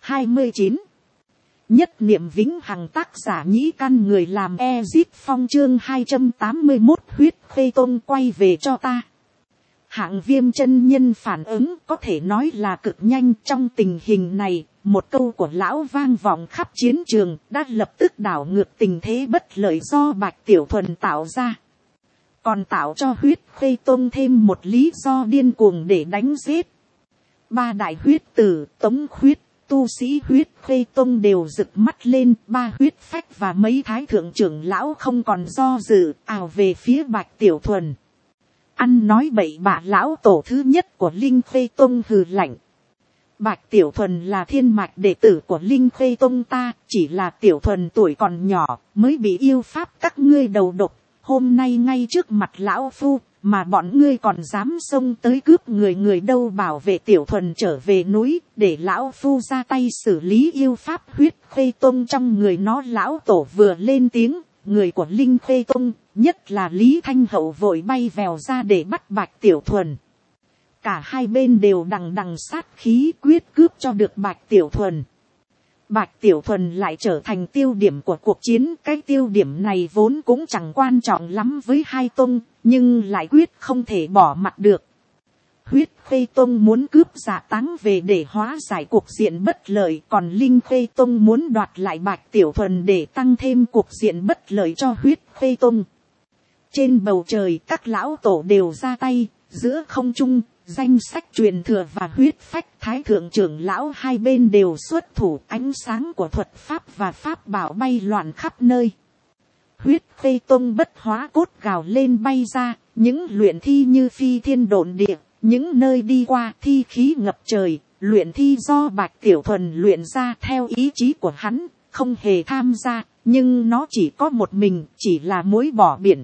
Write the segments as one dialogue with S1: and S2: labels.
S1: 29. Nhất niệm vĩnh hằng, tác giả Nhĩ Căn, người làm Ezip Phong, chương 281, huyết khê tôn quay về cho ta. Hạng Viêm chân nhân phản ứng có thể nói là cực nhanh. Trong tình hình này, một câu của lão vang vọng khắp chiến trường, đã lập tức đảo ngược tình thế bất lợi do Bạch Tiểu Thuần tạo ra. Còn tạo cho huyết khê tôn thêm một lý do điên cuồng để đánh giết. Ba đại huyết tử, Tống Khuyết, tu sĩ huyết khê tôn đều rực mắt lên. Ba huyết phách và mấy thái thượng trưởng lão không còn do dự, ào về phía Bạch Tiểu Thuần. Ăn nói bậy bạ, lão tổ thứ nhất của Linh Khê Tông hừ lạnh. Bạch Tiểu Thuần là thiên mạch đệ tử của Linh Khê Tông ta, chỉ là Tiểu Thuần tuổi còn nhỏ, mới bị yêu pháp các ngươi đầu độc. Hôm nay ngay trước mặt lão phu, mà bọn ngươi còn dám xông tới cướp người. Người đâu bảo vệ Tiểu Thuần trở về núi, để lão phu ra tay xử lý yêu pháp huyết khê tông trong người nó. Lão tổ vừa lên tiếng, người của Linh Khê Tông, nhất là Lý Thanh Hậu vội bay vèo ra để bắt Bạch Tiểu Thuần. Cả hai bên đều đằng đằng sát khí, quyết cướp cho được Bạch Tiểu Thuần. Bạch Tiểu Thuần lại trở thành tiêu điểm của cuộc chiến. Cái tiêu điểm này vốn cũng chẳng quan trọng lắm với hai tông, nhưng lại quyết không thể bỏ mặt được. Huyết Khê Tông muốn cướp Dạ Táng về để hóa giải cuộc diện bất lợi, còn Linh Khê Tông muốn đoạt lại Bạch Tiểu Thuần để tăng thêm cuộc diện bất lợi cho Huyết Khê Tông. Trên bầu trời các lão tổ đều ra tay, giữa không trung, danh sách truyền thừa và huyết phách thái thượng trưởng lão hai bên đều xuất thủ. Ánh sáng của thuật pháp và pháp bảo bay loạn khắp nơi. Huyết Khê Tông bất hóa cốt gào lên bay ra, những luyện thi như phi thiên độn địa, những nơi đi qua thi khí ngập trời. Luyện thi do Bạch Tiểu Thuần luyện ra theo ý chí của hắn, không hề tham gia, nhưng nó chỉ có một mình, chỉ là muối bỏ biển.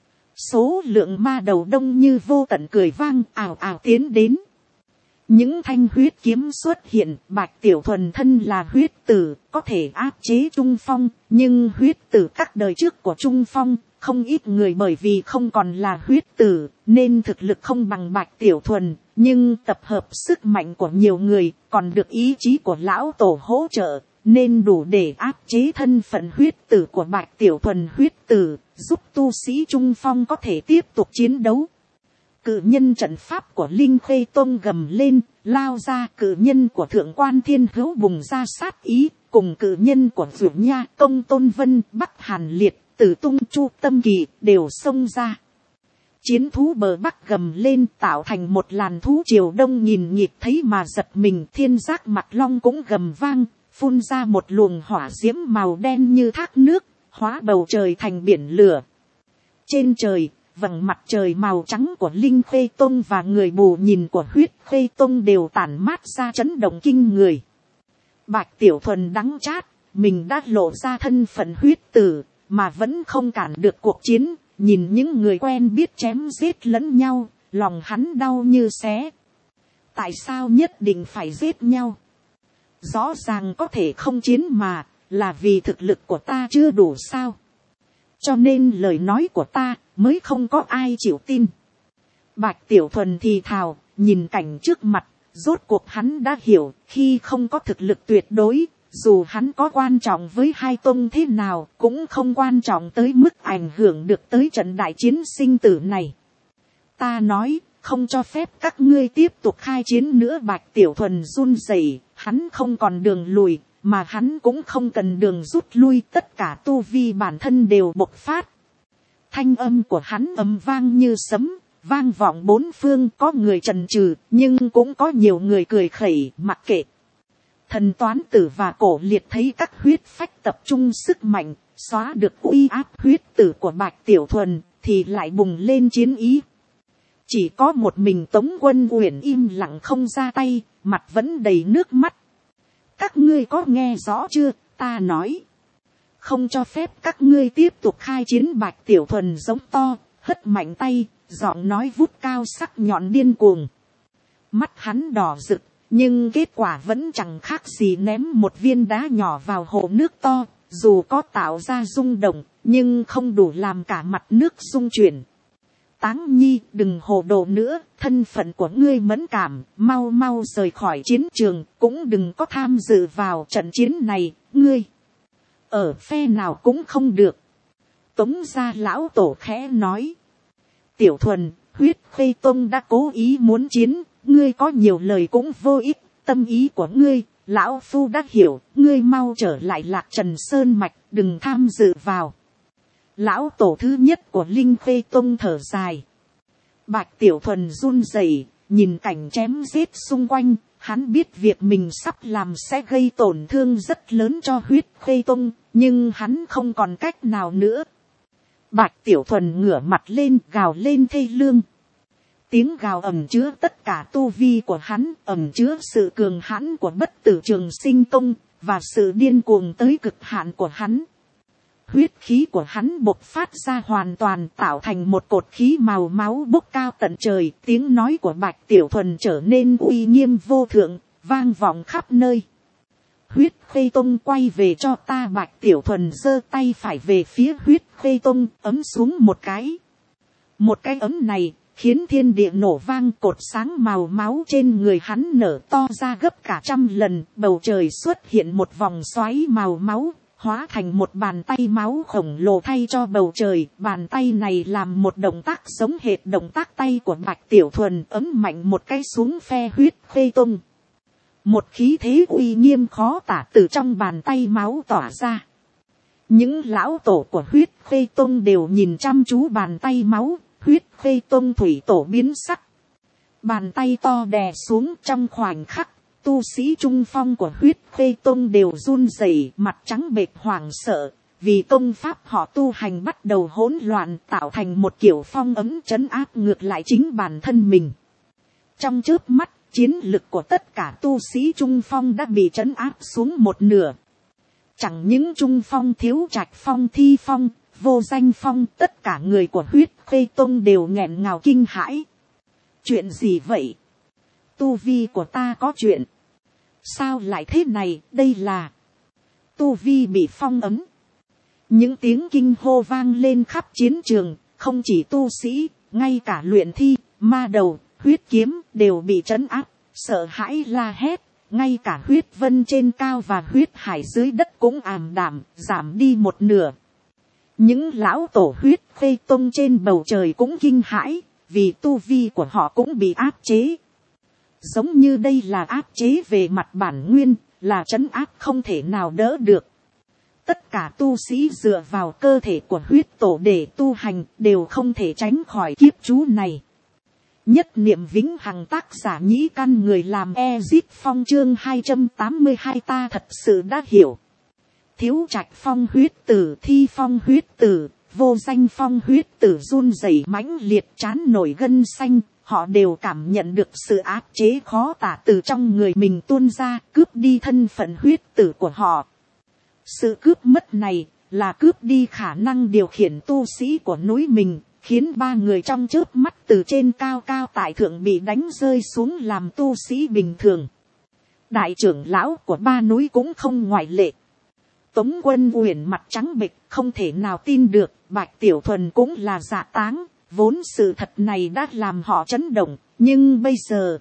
S1: Số lượng ma đầu đông như vô tận cười vang, ào ào tiến đến. Những thanh huyết kiếm xuất hiện. Bạch Tiểu Thuần thân là huyết tử, có thể áp chế Trung Phong, nhưng huyết tử các đời trước của Trung Phong, không ít người bởi vì không còn là huyết tử, nên thực lực không bằng Bạch Tiểu Thuần, nhưng tập hợp sức mạnh của nhiều người, còn được ý chí của lão tổ hỗ trợ, nên đủ để áp chế thân phận huyết tử của Bạch Tiểu Thuần. Huyết tử giúp tu sĩ Trung Phong có thể tiếp tục chiến đấu. Cự nhân trận pháp của Linh Khê Tông gầm lên, lao ra. Cự nhân của Thượng Quan Thiên Hữu bùng ra sát ý, cùng cự nhân của Dụ Nha, Công Tôn Vân, Bắc Hàn Liệt, Tử Tung, Chu Tâm Kỳ đều xông ra. Chiến thú bờ Bắc gầm lên, tạo thành một làn thú triều đông nhìn nhịp thấy mà giật mình. Thiên Giác Mặt Long cũng gầm vang, phun ra một luồng hỏa diễm màu đen như thác nước, hóa bầu trời thành biển lửa. Trên trời, vầng mặt trời màu trắng của Linh Khê Tông và người bù nhìn của Huyết Khê Tông đều tản mát ra chấn động kinh người. Bạch Tiểu Thuần đắng chát, mình đã lộ ra thân phận huyết tử, mà vẫn không cản được cuộc chiến. Nhìn những người quen biết chém giết lẫn nhau, lòng hắn đau như xé. Tại sao nhất định phải giết nhau? Rõ ràng có thể không chiến mà, là vì thực lực của ta chưa đủ sao? Cho nên lời nói của ta mới không có ai chịu tin. Bạch Tiểu Thuần thì thào, nhìn cảnh trước mặt, rốt cuộc hắn đã hiểu, khi không có thực lực tuyệt đối, dù hắn có quan trọng với hai tông thế nào, cũng không quan trọng tới mức ảnh hưởng được tới trận đại chiến sinh tử này. Ta nói, không cho phép các ngươi tiếp tục khai chiến nữa. Bạch Tiểu Thuần run rẩy, hắn không còn đường lùi, mà hắn cũng không cần đường rút lui. Tất cả tu vi bản thân đều bộc phát. Thanh âm của hắn ầm vang như sấm, vang vọng bốn phương. Có người chần chừ, nhưng cũng có nhiều người cười khẩy, mặc kệ. Thần Toán Tử và Cổ Liệt thấy các huyết phách tập trung sức mạnh, xóa được uy áp huyết tử của Bạch Tiểu Thuần, thì lại bùng lên chiến ý. Chỉ có một mình Tống Quân Uyển im lặng không ra tay, mặt vẫn đầy nước mắt. Các ngươi có nghe rõ chưa? Ta nói, không cho phép các ngươi tiếp tục khai chiến. Bạch Tiểu Thuần giống to, hất mạnh tay, giọng nói vút cao sắc nhọn điên cuồng. Mắt hắn đỏ rực, nhưng kết quả vẫn chẳng khác gì ném một viên đá nhỏ vào hồ nước to. Dù có tạo ra rung động, nhưng không đủ làm cả mặt nước rung chuyển. Táng Nhi, đừng hồ đồ nữa, thân phận của ngươi mẫn cảm, mau mau rời khỏi chiến trường, cũng đừng có tham dự vào trận chiến này, ngươi ở phe nào cũng không được. Tống gia lão tổ khẽ nói, Tiểu Thuần, Huyết Khê Tông đã cố ý muốn chiến, ngươi có nhiều lời cũng vô ích, tâm ý của ngươi, lão phu đã hiểu, ngươi mau trở lại Lạc Trần Sơn Mạch, đừng tham dự vào. Lão tổ thứ nhất của Linh Khê Tông thở dài. Bạch Tiểu Thuần run rẩy, nhìn cảnh chém giết xung quanh, hắn biết việc mình sắp làm sẽ gây tổn thương rất lớn cho Huyết Khê Tông, nhưng hắn không còn cách nào nữa. Bạch Tiểu Thuần ngửa mặt lên, gào lên thê lương. Tiếng gào ẩn chứa tất cả tu vi của hắn, ẩn chứa sự cường hãn của Bất Tử Trường Sinh Tông, và sự điên cuồng tới cực hạn của hắn. Huyết khí của hắn bộc phát ra hoàn toàn, tạo thành một cột khí màu máu bốc cao tận trời. Tiếng nói của Bạch Tiểu Thuần trở nên uy nghiêm vô thượng, vang vọng khắp nơi. Huyết Khê Tông quay về cho ta. Bạch Tiểu Thuần giơ tay phải về phía Huyết Khê Tông, ấm xuống một cái. Một cái ấm này khiến thiên địa nổ vang, cột sáng màu máu trên người hắn nở to ra gấp cả 100 lần. Bầu trời xuất hiện một vòng xoáy màu máu, hóa thành một bàn tay máu khổng lồ thay cho bầu trời. Bàn tay này làm một động tác giống hệt động tác tay của Bạch Tiểu Thuần, ấm mạnh một cái xuống phe Huyết Khê Tông. Một khí thế uy nghiêm khó tả từ trong bàn tay máu tỏa ra. Những lão tổ của Huyết Khê Tông đều nhìn chăm chú bàn tay máu. Huyết Khê Tông thủy tổ biến sắc. Bàn tay to đè xuống, trong khoảnh khắc, tu sĩ trung phong của Huyết Khê Tông đều run rẩy, mặt trắng bệch hoảng sợ, vì công pháp họ tu hành bắt đầu hỗn loạn, tạo thành một kiểu phong ấm trấn áp ngược lại chính bản thân mình. Trong chớp mắt, chiến lực của tất cả tu sĩ trung phong đã bị trấn áp xuống một nửa. Chẳng những trung phong, thiếu trạch phong, thi phong, vô danh phong, tất cả người của Huyết Khê Tông đều nghẹn ngào kinh hãi. Chuyện gì vậy? Tu vi của ta có chuyện. Sao lại thế này? Đây là tu vi bị phong ấm. Những tiếng kinh hô vang lên khắp chiến trường, không chỉ tu sĩ, ngay cả luyện thi, ma đầu, huyết kiếm đều bị trấn áp, sợ hãi la hét. Ngay cả huyết vân trên cao và huyết hải dưới đất cũng ảm đạm, giảm đi một nửa. Những lão tổ Huyết Khê Tông trên bầu trời cũng kinh hãi, vì tu vi của họ cũng bị áp chế. Giống như đây là áp chế về mặt bản nguyên, là trấn áp không thể nào đỡ được. Tất cả tu sĩ dựa vào cơ thể của huyết tổ để tu hành đều không thể tránh khỏi kiếp chú này. Nhất niệm vĩnh hằng, tác giả Nhĩ Căn, người làm Ezip Phong, chương 282. Ta thật sự đã hiểu. Thiếu trạch phong huyết tử, thi phong huyết tử, vô danh phong huyết tử run rẩy mãnh liệt, trán nổi gân xanh. Họ đều cảm nhận được sự áp chế khó tả từ trong người mình tuôn ra, cướp đi thân phận huyết tử của họ. Sự cướp mất này là cướp đi khả năng điều khiển tu sĩ của núi mình, khiến 3 người trong chớp mắt từ trên cao cao tại thượng bị đánh rơi xuống làm tu sĩ bình thường. Đại trưởng lão của 3 núi cũng không ngoại lệ. Tống Quân Uyển mặt trắng bệch, không thể nào tin được. Bạch Tiểu Thuần cũng là Dạ Táng. Vốn sự thật này đã làm họ chấn động, nhưng bây giờ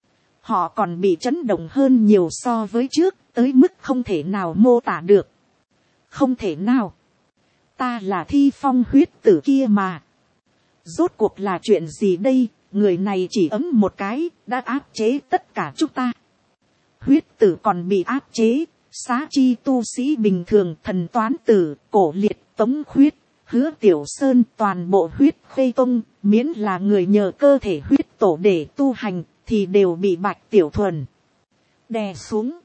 S1: họ còn bị chấn động hơn nhiều so với trước, tới mức không thể nào mô tả được. Không thể nào. Ta là thi phong huyết tử kia mà. Rốt cuộc là chuyện gì đây? Người này chỉ ấm một cái, đã áp chế tất cả chúng ta. Huyết tử còn bị áp chế, xá chi tu sĩ bình thường, thần toán tử, cổ liệt, tống khuyết, Hứa Tiểu Sơn, toàn bộ Huyết Khê Tông, miễn là người nhờ cơ thể huyết tổ để tu hành, thì đều bị Bạch Tiểu Thuần đè xuống.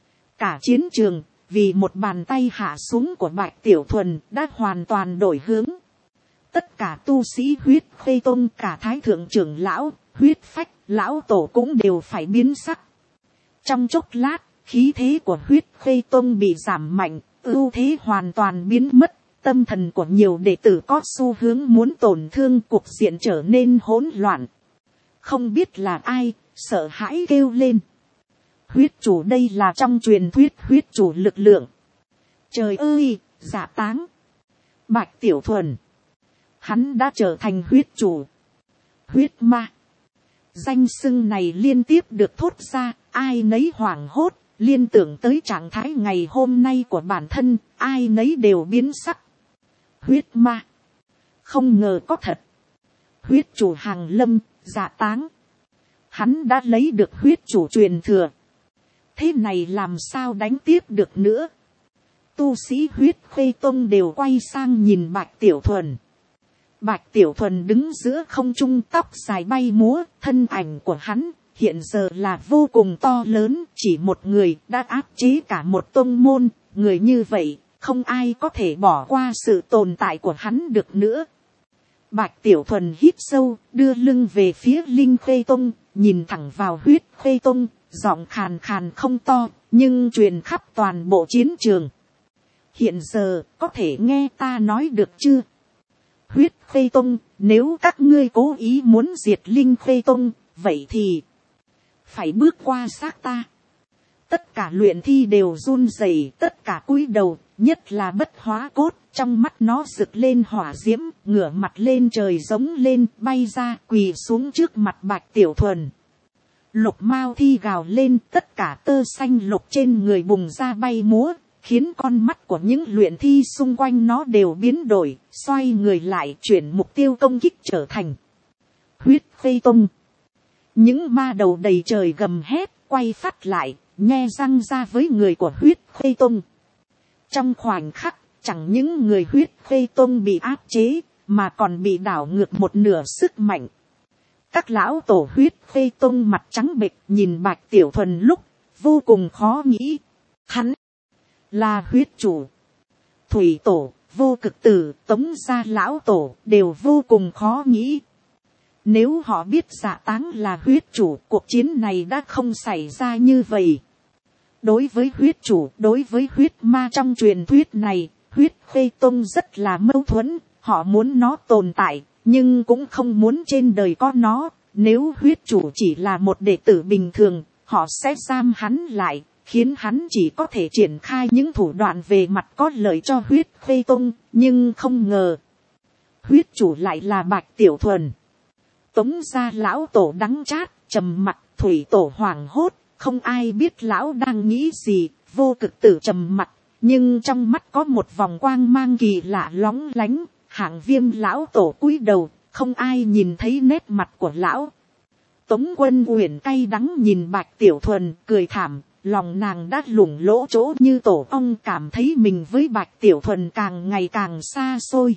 S1: Cả chiến trường, vì một bàn tay hạ xuống của Bạch Tiểu Thuần đã hoàn toàn đổi hướng. Tất cả tu sĩ Huyết Khê Tông, cả thái thượng trưởng lão, huyết phách, lão tổ cũng đều phải biến sắc. Trong chốc lát, khí thế của Huyết Khê Tông bị giảm mạnh, ưu thế hoàn toàn biến mất. Tâm thần của nhiều đệ tử có xu hướng muốn tổn thương, cuộc diện trở nên hỗn loạn. Không biết là ai, sợ hãi kêu lên. Huyết chủ, đây là trong truyền thuyết huyết chủ lực lượng. Trời ơi, Dạ Táng, Bạch Tiểu Thuần, hắn đã trở thành huyết chủ. huyết ma. Danh xưng này liên tiếp được thốt ra, ai nấy hoảng hốt, liên tưởng tới trạng thái ngày hôm nay của bản thân, ai nấy đều biến sắc. Huyết ma. Không ngờ có thật. Huyết chủ hàng lâm, dạ táng. Hắn đã lấy được huyết chủ truyền thừa. Thế này làm sao đánh tiếp được nữa. Tu sĩ huyết khê tông đều quay sang nhìn Bạch Tiểu Thuần. Bạch Tiểu Thuần đứng giữa không trung, tóc dài bay múa, thân ảnh của hắn hiện giờ là vô cùng to lớn, chỉ một người đã áp chế cả một tông môn, người như vậy, không ai có thể bỏ qua sự tồn tại của hắn được nữa. Bạch Tiểu Thuần hít sâu, đưa lưng về phía Linh Khê Tông, nhìn thẳng vào huyết Khê Tông, giọng khàn khàn không to, nhưng truyền khắp toàn bộ chiến trường. Hiện giờ, có thể nghe ta nói được chưa? Huyết Khê Tông, nếu các ngươi cố ý muốn diệt Linh Khê Tông, vậy thì phải bước qua xác ta. Tất cả luyện thi đều run rẩy, tất cả cúi đầu, nhất là Bất Hóa Cốt, trong mắt nó rực lên hỏa diễm, ngửa mặt lên trời giống lên, bay ra, quỳ xuống trước mặt Bạch Tiểu Thuần. Lục mao thi gào lên, tất cả tơ xanh lục trên người bùng ra bay múa, khiến con mắt của những luyện thi xung quanh nó đều biến đổi, xoay người lại, chuyển mục tiêu công kích trở thành huyết Khê Tông. Những ma đầu đầy trời gầm hét, quay phát lại, nhe răng ra với người của huyết Khê Tông. Trong khoảnh khắc, chẳng những người huyết Khê Tông bị áp chế, mà còn bị đảo ngược một nửa sức mạnh. Các lão tổ huyết Khê Tông mặt trắng bệch nhìn Bạch Tiểu Thuần lúc, vô cùng khó nghĩ. Hắn là huyết chủ. Thủy tổ, Vô Cực Tử, Tống gia lão tổ đều vô cùng khó nghĩ. Nếu họ biết Dạ Táng là huyết chủ, cuộc chiến này đã không xảy ra như vậy. Đối với huyết chủ, đối với huyết ma trong truyền thuyết này, huyết Khê Tông rất là mâu thuẫn. Họ muốn nó tồn tại, nhưng cũng không muốn trên đời có nó. Nếu huyết chủ chỉ là một đệ tử bình thường, họ sẽ giam hắn lại, khiến hắn chỉ có thể triển khai những thủ đoạn về mặt có lợi cho huyết Khê Tông. Nhưng không ngờ, huyết chủ lại là Bạch Tiểu Thuần. Tống gia lão tổ đắng chát, trầm mặc, thủy tổ hoảng hốt, không ai biết lão đang nghĩ gì. Vô Cực Tử trầm mặc, nhưng trong mắt có một vòng quang mang kỳ lạ lóng lánh. Hạng Viêm lão tổ cúi đầu, không ai nhìn thấy nét mặt của lão. Tống Quân Uyển cay đắng nhìn Bạch Tiểu Thuần, cười thảm, lòng nàng đã lủng lỗ chỗ như tổ ong, cảm thấy mình với Bạch Tiểu Thuần càng ngày càng xa xôi.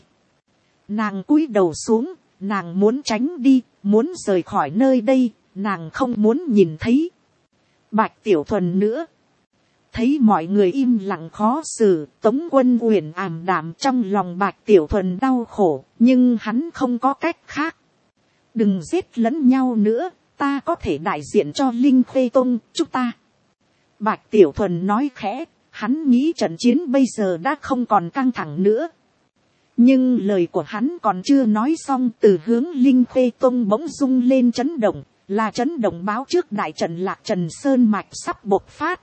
S1: Nàng cúi đầu xuống, nàng muốn tránh đi, muốn rời khỏi nơi đây, nàng không muốn nhìn thấy Bạch Tiểu Thuần nữa. Thấy mọi người im lặng khó xử, Tống Quân Uyển ảm đạm, trong lòng Bạch Tiểu Thuần đau khổ, nhưng hắn không có cách khác. Đừng giết lẫn nhau nữa, ta có thể đại diện cho Linh Khê Tông, chúng ta. Bạch Tiểu Thuần nói khẽ, hắn nghĩ trận chiến bây giờ đã không còn căng thẳng nữa. Nhưng lời của hắn còn chưa nói xong, từ hướng Linh Khê Tông bỗng rung lên chấn động, là chấn động báo trước đại trận Lạc Trần Sơn Mạch sắp bộc phát.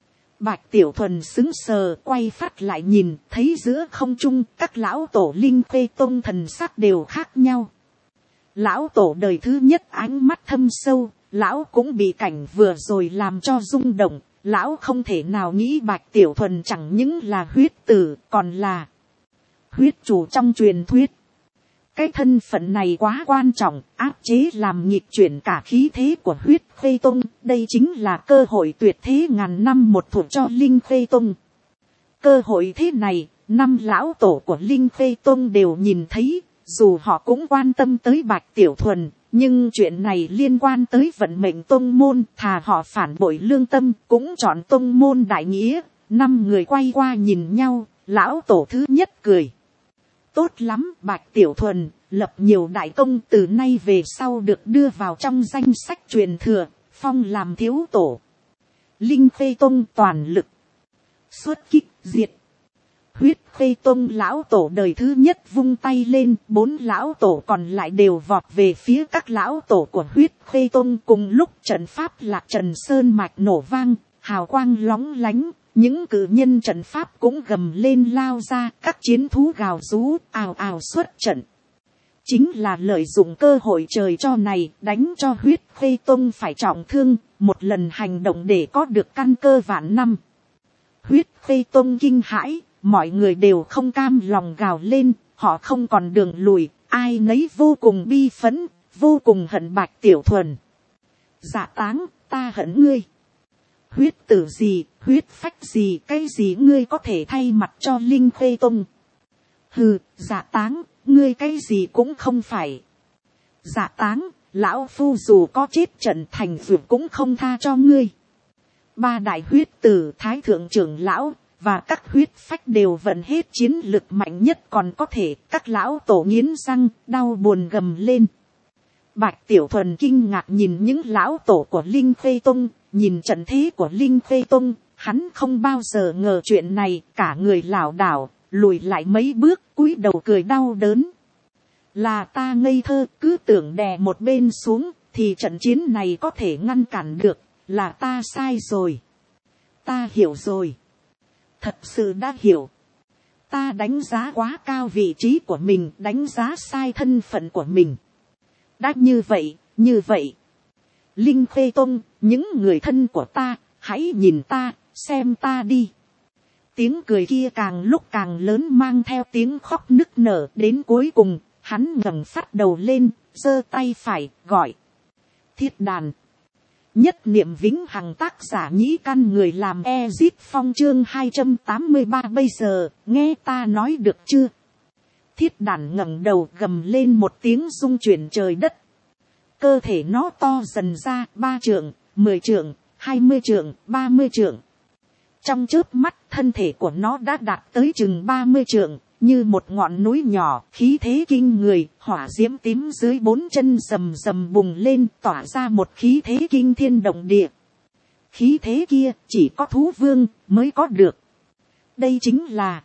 S1: Bạch Tiểu Thuần sững sờ, quay phát lại nhìn, thấy giữa không trung các lão tổ Linh Khê Tông thần sắc đều khác nhau. Lão tổ đời thứ nhất ánh mắt thâm sâu, lão cũng bị cảnh vừa rồi làm cho rung động. Lão không thể nào nghĩ Bạch Tiểu Thuần chẳng những là huyết tử, còn là huyết chủ trong truyền thuyết. Cái thân phận này quá quan trọng, áp chế làm nghịch chuyển cả khí thế của huyết Khê Tông. Đây chính là cơ hội tuyệt thế ngàn năm một thủa cho Linh Khê Tông. Cơ hội thế này, 5 lão tổ của Linh Khê Tông đều nhìn thấy, dù họ cũng quan tâm tới Bạch Tiểu Thuần. Nhưng chuyện này liên quan tới vận mệnh tông môn, thà họ phản bội lương tâm, cũng chọn tông môn đại nghĩa. 5 người quay qua nhìn nhau, lão tổ thứ nhất cười. Tốt lắm, Bạch Tiểu Thuần, lập nhiều đại công, từ nay về sau được đưa vào trong danh sách truyền thừa, phong làm thiếu tổ. Linh Khê Tông toàn lực xuất kích diệt. Huyết Khê Tông lão tổ đời thứ nhất vung tay lên, 4 lão tổ còn lại đều vọt về phía các lão tổ của huyết Khê Tông. Cùng lúc trận pháp Lạc Trần Sơn Mạch nổ vang, hào quang lóng lánh, những cử nhân trận pháp cũng gầm lên lao ra, các chiến thú gào rú ào ào xuất trận. chính là lợi dụng cơ hội trời cho này đánh cho huyết khê tông phải trọng thương, một lần hành động để có được căn cơ vạn năm. Huyết khê tông kinh hãi, mọi người đều không cam lòng gào lên, họ không còn đường lùi, ai nấy vô cùng bi phẫn, vô cùng hận Bạch Tiểu Thuần. Dạ Táng, ta hận ngươi. Huyết tử gì, huyết phách gì, cái gì ngươi có thể thay mặt cho Linh Khê Tông? Hừ, Dạ Táng, ngươi cái gì cũng không phải. Dạ Táng, lão phu dù có chết trận thành vượt cũng không tha cho ngươi. Ba đại huyết tử thái thượng trưởng lão và các huyết phách đều vận hết chiến lực mạnh nhất còn có thể, các lão tổ nghiến răng đau buồn gầm lên. Bạch Tiểu Thuần kinh ngạc nhìn những lão tổ của Linh Khê Tông, nhìn trận thế của Linh Khê Tông, hắn không bao giờ ngờ chuyện này, cả người lảo đảo lùi lại mấy bước, cúi đầu cười đau đớn. Là ta ngây thơ, cứ tưởng đè một bên xuống thì trận chiến này có thể ngăn cản được, là ta sai rồi. Ta hiểu rồi, thật sự đã hiểu. Ta đánh giá quá cao vị trí của mình, đánh giá sai thân phận của mình. Đã như vậy. Linh Khê Tông, những người thân của ta, hãy nhìn ta, xem ta đi. Tiếng cười kia càng lúc càng lớn, mang theo tiếng khóc nức nở, đến cuối cùng, hắn ngẩng phát đầu lên, giơ tay phải, gọi. Thiết đàn. Nhất niệm vĩnh hằng, tác giả Nhĩ Căn, người làm Ezip Phong, chương 283. Bây giờ, nghe ta nói được chưa? Thiết đàn ngẩng đầu gầm lên một tiếng rung chuyển trời đất. Cơ thể nó to dần ra, 3 trượng, 10 trượng, 20 trượng, 30 trượng. Trong chớp mắt, thân thể của nó đã đạt tới chừng 30 trượng, như một ngọn núi nhỏ, khí thế kinh người, hỏa diễm tím dưới 4 chân rầm rầm bùng lên, tỏa ra một khí thế kinh thiên động địa. Khí thế kia chỉ có thú vương mới có được. Đây chính là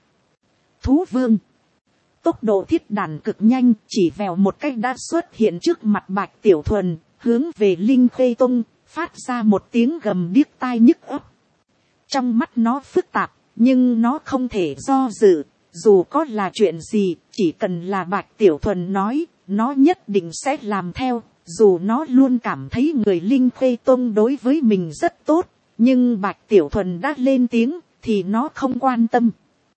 S1: thú vương. Tốc độ thiết đàn cực nhanh, chỉ vèo một cách đã xuất hiện trước mặt Bạch Tiểu Thuần, hướng về Linh Khê Tông, phát ra một tiếng gầm điếc tai nhức óc. Trong mắt nó phức tạp, nhưng nó không thể do dự, dù có là chuyện gì, chỉ cần là Bạch Tiểu Thuần nói, nó nhất định sẽ làm theo, dù nó luôn cảm thấy người Linh Khê Tông đối với mình rất tốt, nhưng Bạch Tiểu Thuần đã lên tiếng, thì nó không quan tâm.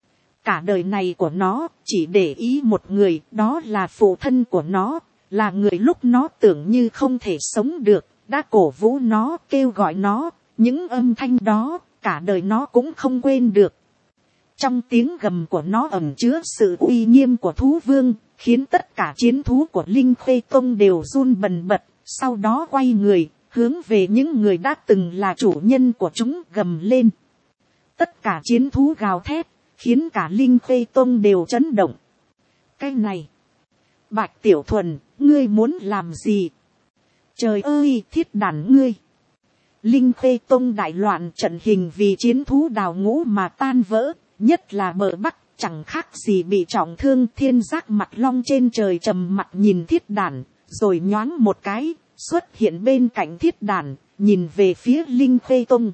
S1: Cả đời này của nó chỉ để ý một người, đó là phụ thân của nó, là người lúc nó tưởng như không thể sống được, đã cổ vũ nó, kêu gọi nó, những âm thanh đó, cả đời nó cũng không quên được. Trong tiếng gầm của nó ẩn chứa sự uy nghiêm của thú vương, khiến tất cả chiến thú của Linh Khê Tông đều run bần bật, sau đó quay người, hướng về những người đã từng là chủ nhân của chúng gầm lên. Tất cả chiến thú gào thét, khiến cả Linh Khê Tông đều chấn động. Cái này, Bạch Tiểu Thuần, ngươi muốn làm gì? Trời ơi, thiết đàn ngươi! Linh Khê Tông đại loạn, trận hình vì chiến thú đào ngũ mà tan vỡ, nhất là bờ bắc, chẳng khác gì bị trọng thương. Thiên Giác Mặt Long trên trời trầm mặt nhìn thiết đàn, rồi nhoáng một cái, xuất hiện bên cạnh thiết đàn, nhìn về phía Linh Khê Tông.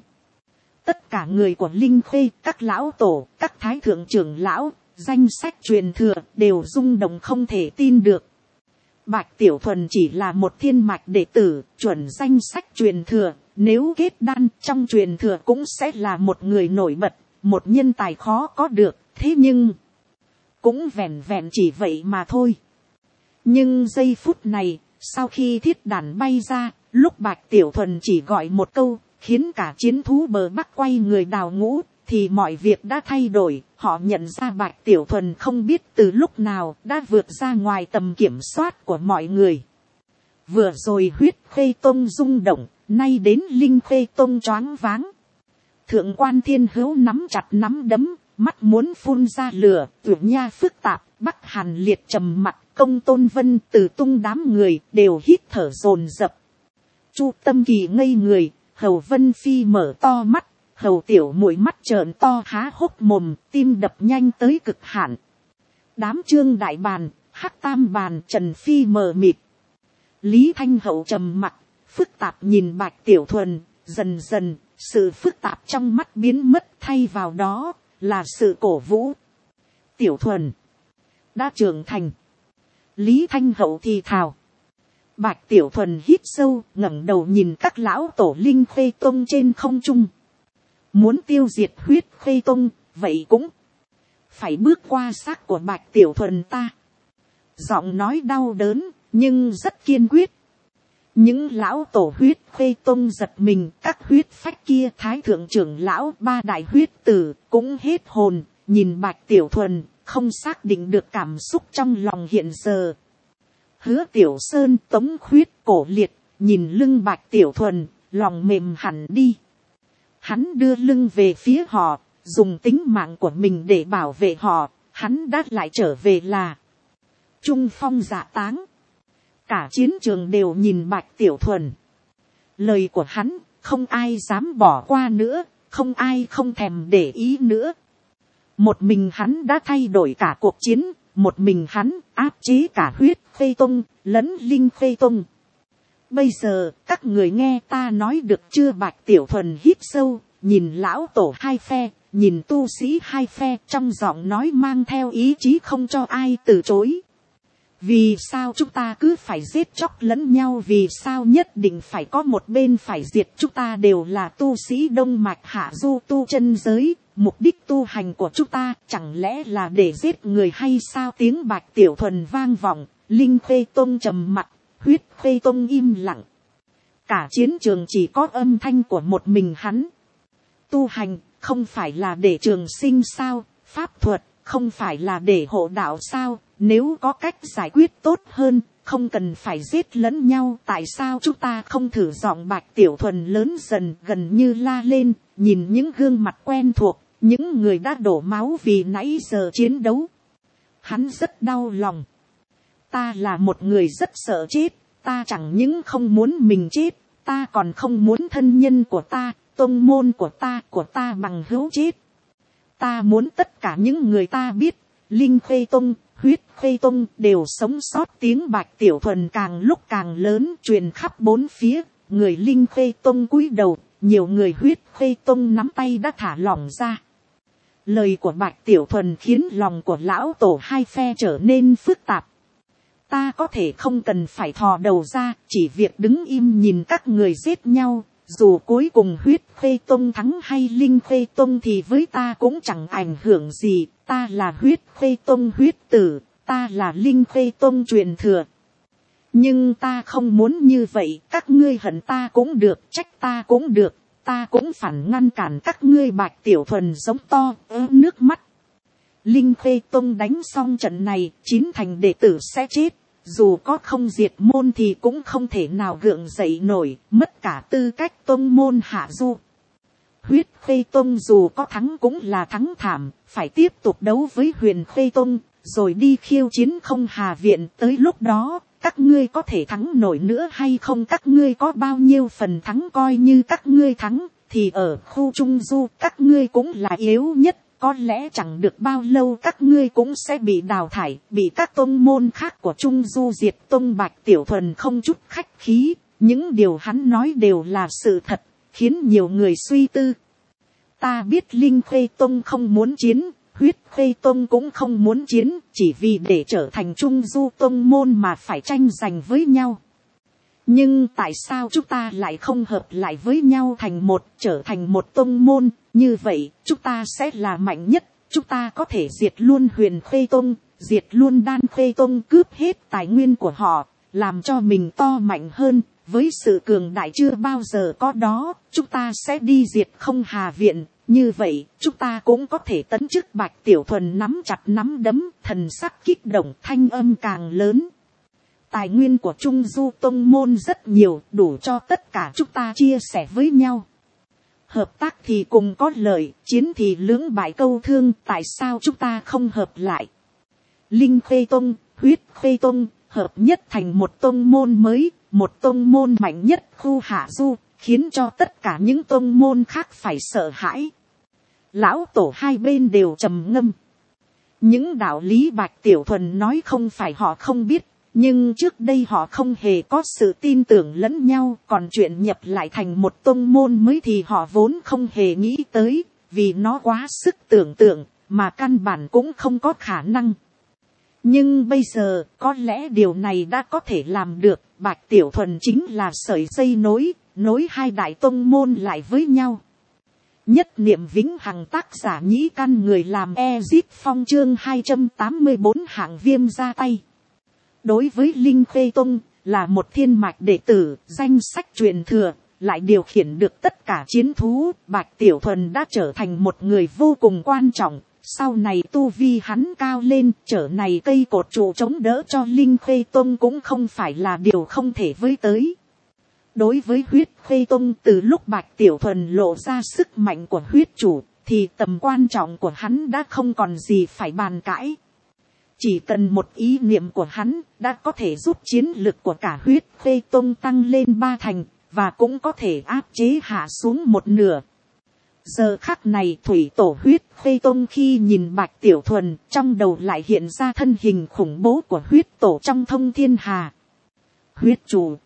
S1: Tất cả người của Linh Khê, các lão tổ, các thái thượng trưởng lão, danh sách truyền thừa, đều rung động không thể tin được. Bạch Tiểu Thuần chỉ là một thiên mạch đệ tử, chuẩn danh sách truyền thừa, nếu kết đan trong truyền thừa cũng sẽ là một người nổi bật, một nhân tài khó có được, thế nhưng cũng vẹn vẹn chỉ vậy mà thôi. Nhưng giây phút này, sau khi thiết đàn bay ra, lúc Bạch Tiểu Thuần chỉ gọi một câu, khiến cả chiến thú bờ bắc quay người đào ngũ, thì mọi việc đã thay đổi. Họ nhận ra Bạch Tiểu Thuần không biết từ lúc nào đã vượt ra ngoài tầm kiểm soát của mọi người. Vừa rồi huyết Khê Tông rung động, nay đến Linh Khê Tông choáng váng. Thượng quan Thiên Hữu nắm chặt nắm đấm, mắt muốn phun ra lửa, Tuyển Nha phức tạp, Bắc Hàn Liệt trầm mặt, Công Tôn Vân, Từ Tung đám người đều hít thở dồn dập. Chu Tâm Kỳ ngây người, Hầu Vân Phi mở to mắt, Hầu Tiểu Muội mắt trợn to há hốc mồm, tim đập nhanh tới cực hạn. Đám Trương Đại Bàn, Hắc Tam Bàn, Trần Phi mờ mịt. Lý Thanh Hậu trầm mặc, phức tạp nhìn Bạch Tiểu Thuần, dần dần, sự phức tạp trong mắt biến mất, thay vào đó là sự cổ vũ. Tiểu Thuần đã trưởng thành. Lý Thanh Hậu thì thào. Bạch Tiểu Thuần hít sâu, ngẩng đầu nhìn các lão tổ Linh Khê Tông trên không trung. Muốn tiêu diệt Huyết Khê Tông, vậy cũng phải bước qua xác của Bạch Tiểu Thuần ta. Giọng nói đau đớn, nhưng rất kiên quyết. Những lão tổ Huyết Khê Tông giật mình, các huyết phách kia, Thái thượng trưởng lão, 3 đại huyết tử, cũng hết hồn, nhìn Bạch Tiểu Thuần, không xác định được cảm xúc trong lòng hiện giờ. Hứa Tiểu Sơn, Tống Khuyết, Cổ Liệt, nhìn lưng Bạch Tiểu Thuần, lòng mềm hẳn đi. Hắn đưa lưng về phía họ, dùng tính mạng của mình để bảo vệ họ, hắn đã lại trở về là trung phong dạ táng. Cả chiến trường đều nhìn Bạch Tiểu Thuần. Lời của hắn, không ai dám bỏ qua nữa, không ai không thèm để ý nữa. Một mình hắn đã thay đổi cả cuộc chiến, một mình hắn áp chế cả Huyết Khê Tông, lẫn Linh Khê Tông. Bây giờ, các người nghe ta nói được chưa? Bạch Tiểu Thuần hít sâu, nhìn lão tổ hai phe, nhìn tu sĩ hai phe, trong giọng nói mang theo ý chí không cho ai từ chối. Vì sao chúng ta cứ phải giết chóc lẫn nhau? Vì sao nhất định phải có một bên phải diệt? Chúng ta đều là tu sĩ Đông Mạch Hạ Du tu chân giới. Mục đích tu hành của chúng ta chẳng lẽ là để giết người hay sao? Tiếng Bạch Tiểu Thuần vang vọng, Linh Khê Tông trầm mặc, Huyết Khê Tông im lặng. Cả chiến trường chỉ có âm thanh của một mình hắn. Tu hành không phải là để trường sinh sao? Pháp thuật không phải là để hộ đạo sao? Nếu có cách giải quyết tốt hơn, không cần phải giết lẫn nhau, tại sao chúng ta không thử? Giọng Bạch Tiểu Thuần lớn dần, gần như la lên, nhìn những gương mặt quen thuộc, những người đã đổ máu vì nãy giờ chiến đấu. Hắn rất đau lòng. Ta là một người rất sợ chết, ta chẳng những không muốn mình chết, ta còn không muốn thân nhân của ta, tông môn của ta bằng hữu chết. Ta muốn tất cả những người ta biết, Linh Khê Tông, Huyết Khê Tông đều sống sót. Tiếng Bạch Tiểu Thuần càng lúc càng lớn, truyền khắp bốn phía. Người Linh Khê Tông cúi đầu, nhiều người Huyết Khê Tông nắm tay đã thả lỏng ra. Lời của Bạch Tiểu Thuần khiến lòng của lão tổ hai phe trở nên phức tạp. Ta có thể không cần phải thò đầu ra, chỉ việc đứng im nhìn các người giết nhau. Dù cuối cùng Huyết Khê Tông thắng hay Linh Khê Tông thì với ta cũng chẳng ảnh hưởng gì. Ta là Huyết Khê Tông huyết tử, ta là Linh Khê Tông truyền thừa. Nhưng ta không muốn như vậy, các ngươi hận ta cũng được, trách ta cũng được, ta cũng phản ngăn cản các ngươi. Bạch Tiểu Thuần giống to, nước mắt. Linh Khê Tông đánh xong trận này, 9 thành đệ tử sẽ chết. Dù có không diệt môn thì cũng không thể nào gượng dậy nổi, mất cả tư cách tông môn hạ du. Huyết Khê Tông dù có thắng cũng là thắng thảm, phải tiếp tục đấu với Huyền Khê Tông, rồi đi khiêu chiến Không Hà Viện. Tới lúc đó, các ngươi có thể thắng nổi nữa hay không? Các ngươi có bao nhiêu phần thắng? Coi như các ngươi thắng, thì ở khu Trung Du các ngươi cũng là yếu nhất. Có lẽ chẳng được bao lâu các ngươi cũng sẽ bị đào thải, bị các tông môn khác của Trung Du diệt tông. Bạch Tiểu Thuần không chút khách khí, những điều hắn nói đều là sự thật, khiến nhiều người suy tư. Ta biết Linh Khê Tông không muốn chiến, Huyết Khê Tông cũng không muốn chiến, chỉ vì để trở thành Trung Du tông môn mà phải tranh giành với nhau. Nhưng tại sao chúng ta lại không hợp lại với nhau thành một, trở thành một tông môn? Như vậy, chúng ta sẽ là mạnh nhất, chúng ta có thể diệt luôn Huyền Khê Tông, diệt luôn Đan Khê Tông, cướp hết tài nguyên của họ, làm cho mình to mạnh hơn. Với sự cường đại chưa bao giờ có đó, chúng ta sẽ đi diệt Không Hà Viện. Như vậy, chúng ta cũng có thể tấn chức. Bạch Tiểu Thuần nắm chặt nắm đấm, thần sắc kích động, thanh âm càng lớn. Tài nguyên của Trung Du tông môn rất nhiều, đủ cho tất cả chúng ta chia sẻ với nhau. Hợp tác thì cùng có lợi, chiến thì lưỡng bại câu thương, tại sao chúng ta không hợp lại? Linh Khê Tông, Huyết Khê Tông, hợp nhất thành một tông môn mới, một tông môn mạnh nhất khu Hạ Du, khiến cho tất cả những tông môn khác phải sợ hãi. Lão tổ hai bên đều trầm ngâm. Những đạo lý Bạch Tiểu Thuần nói không phải họ không biết, nhưng trước đây họ không hề có sự tin tưởng lẫn nhau, còn chuyện nhập lại thành một tông môn mới thì họ vốn không hề nghĩ tới, vì nó quá sức tưởng tượng, mà căn bản cũng không có khả năng. Nhưng bây giờ có lẽ điều này đã có thể làm được. Bạch Tiểu Thuần chính là sợi dây nối hai đại tông môn lại với nhau. Nhất niệm vĩnh hằng, tác giả Nhĩ Căn, người làm Ezip Phong, chương 284 Hạng Viêm ra tay. Đối với Linh Khê Tông, là một thiên mạch đệ tử, danh sách truyền thừa, lại điều khiển được tất cả chiến thú. Bạch Tiểu Thuần đã trở thành một người vô cùng quan trọng. Sau này tu vi hắn cao lên, trở này cây cột trụ chống đỡ cho Linh Khê Tông cũng không phải là điều không thể với tới. Đối với huyết Khê Tông, từ lúc Bạch Tiểu Thuần lộ ra sức mạnh của huyết chủ, thì tầm quan trọng của hắn đã không còn gì phải bàn cãi. Chỉ cần một ý niệm của hắn đã có thể giúp chiến lực của cả huyết Khê Tông tăng lên 3 thành, và cũng có thể áp chế hạ xuống 1/2. Giờ khắc này thủy tổ huyết Khê Tông khi nhìn Bạch Tiểu Thuần, trong đầu lại hiện ra thân hình khủng bố của huyết tổ trong thông thiên hà. Huyết chủ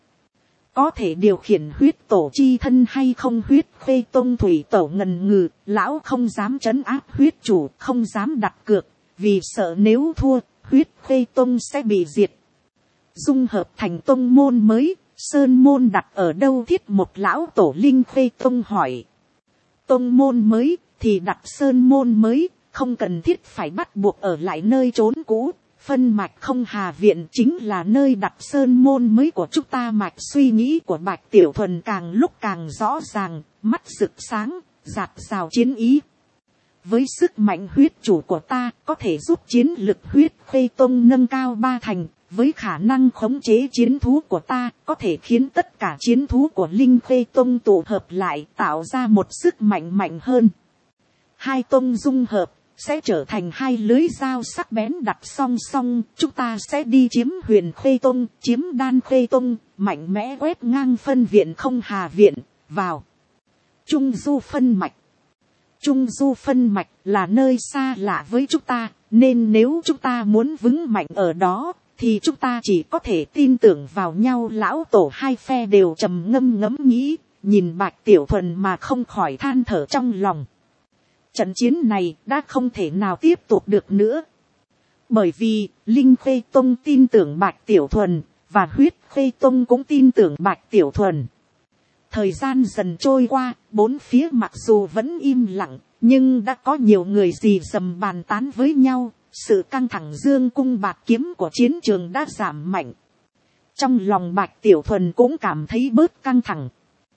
S1: có thể điều khiển huyết tổ chi thân hay không? Huyết Khê Tông thủy tổ ngần ngừ, lão không dám trấn áp huyết chủ, không dám đặt cược, vì sợ nếu thua, huyết Khê Tông sẽ bị diệt. Dung hợp thành tông môn mới, sơn môn đặt ở đâu? Thiết một lão tổ Linh Khê Tông hỏi. Tông môn mới thì đặt sơn môn mới, không cần thiết phải bắt buộc ở lại nơi trốn cũ. Phân mạch không hà viện chính là nơi đặt sơn môn mới của chúng ta. Mạch suy nghĩ của Bạch Tiểu Thuần càng lúc càng rõ ràng, mắt rực sáng, dạt dào chiến ý. Với sức mạnh huyết chủ của ta, có thể giúp chiến lực huyết Khê Tông nâng cao 3 thành. Với khả năng khống chế chiến thú của ta, có thể khiến tất cả chiến thú của Linh Khê Tông tụ hợp lại, tạo ra một sức mạnh mạnh hơn. Hai tông dung hợp sẽ trở thành hai lưới dao sắc bén đặt song song. Chúng ta sẽ đi chiếm Huyền Khê Tông, chiếm Đan Khê Tông, mạnh mẽ quét ngang phân viện không hà viện, vào Trung Du phân mạch. Trung Du phân mạch là nơi xa lạ với chúng ta, nên nếu chúng ta muốn vững mạnh ở đó, thì chúng ta chỉ có thể tin tưởng vào nhau. Lão tổ hai phe đều trầm ngâm ngẫm nghĩ, nhìn Bạch Tiểu Thuần mà không khỏi than thở trong lòng. Trận chiến này đã không thể nào tiếp tục được nữa. Bởi vì Linh Khê Tông tin tưởng Bạch Tiểu Thuần, và huyết Khê Tông cũng tin tưởng Bạch Tiểu Thuần. Thời gian dần trôi qua, bốn phía mặc dù vẫn im lặng, nhưng đã có nhiều người rì rầm bàn tán với nhau. Sự căng thẳng dương cung bạt kiếm của chiến trường đã giảm mạnh. Trong lòng Bạch Tiểu Thuần cũng cảm thấy bớt căng thẳng.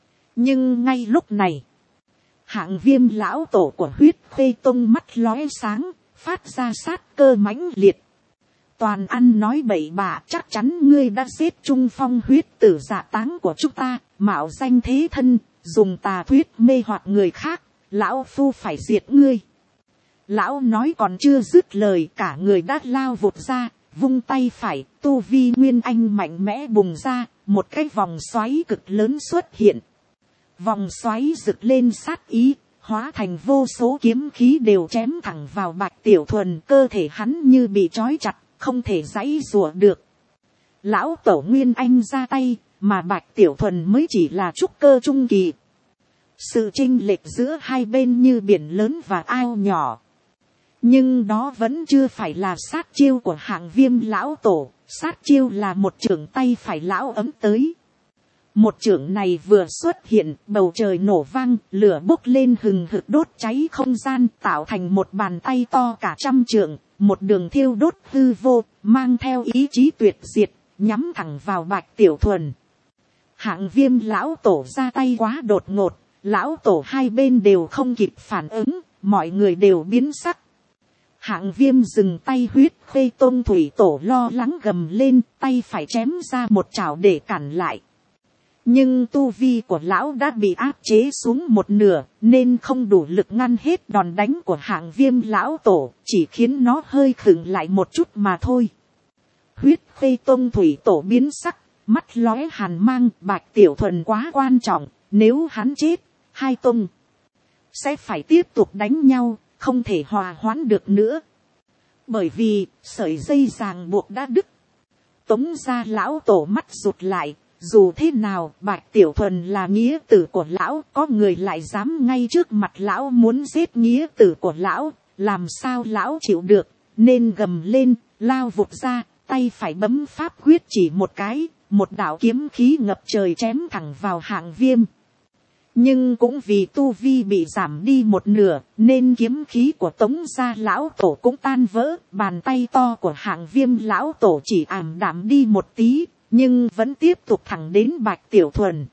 S1: Nhưng ngay lúc này, Hạng Viêm lão tổ của huyết Khê Tông mắt lóe sáng, phát ra sát cơ mãnh liệt. Toàn ăn nói bậy bạ, chắc chắn ngươi đã giết Trung Phong huyết tử dạ táng của chúng ta, mạo danh thế thân, dùng tà thuyết mê hoặc người khác, lão phu phải diệt ngươi. Lão nói còn chưa dứt lời, cả người đã lao vụt ra, vung tay phải, tu vi nguyên anh mạnh mẽ bùng ra, một cái vòng xoáy cực lớn xuất hiện. Vòng xoáy rực lên sát ý, hóa thành vô số kiếm khí đều chém thẳng vào Bạch Tiểu Thuần. Cơ thể hắn như bị trói chặt, không thể giãy giụa được. Lão tổ nguyên anh ra tay, mà Bạch Tiểu Thuần mới chỉ là trúc cơ trung kỳ. Sự chênh lệch giữa hai bên như biển lớn và ao nhỏ. Nhưng đó vẫn chưa phải là sát chiêu của Hạng Viêm lão tổ. Sát chiêu là một chưởng tay phải lão ấm tới. Một chưởng này vừa xuất hiện, bầu trời nổ vang, lửa bốc lên hừng hực đốt cháy không gian, tạo thành một bàn tay to cả 100 trượng, một đường thiêu đốt hư vô, mang theo ý chí tuyệt diệt, nhắm thẳng vào Bạch Tiểu Thuần. Hạng Viêm lão tổ ra tay quá đột ngột, lão tổ hai bên đều không kịp phản ứng, mọi người đều biến sắc. Hạng Viêm dừng tay, huyết Khê Tông thủy tổ lo lắng gầm lên, tay phải chém ra một chảo để cản lại. Nhưng tu vi của lão đã bị áp chế xuống 1/2, nên không đủ lực ngăn hết đòn đánh của Hạng Viêm lão tổ, chỉ khiến nó hơi khựng lại một chút mà thôi. Huyết Khê Tông thủy tổ biến sắc, mắt lóe hàn mang. Bạch Tiểu Thuần quá quan trọng, nếu hắn chết, hai tông sẽ phải tiếp tục đánh nhau, không thể hòa hoãn được nữa. Bởi vì sợi dây ràng buộc đã đứt. Tống gia lão tổ mắt rụt lại. Dù thế nào, Bạch Tiểu Thuần là nghĩa tử của lão, có người lại dám ngay trước mặt lão muốn giết nghĩa tử của lão, làm sao lão chịu được, nên gầm lên, lao vụt ra, tay phải bấm pháp quyết chỉ một cái, một đạo kiếm khí ngập trời chém thẳng vào Hạng Viêm. Nhưng cũng vì tu vi bị giảm đi một nửa, nên kiếm khí của Tống gia lão tổ cũng tan vỡ. Bàn tay to của Hạng Viêm lão tổ chỉ ảm đạm đi một tí, nhưng vẫn tiếp tục thẳng đến Bạch Tiểu Thuần.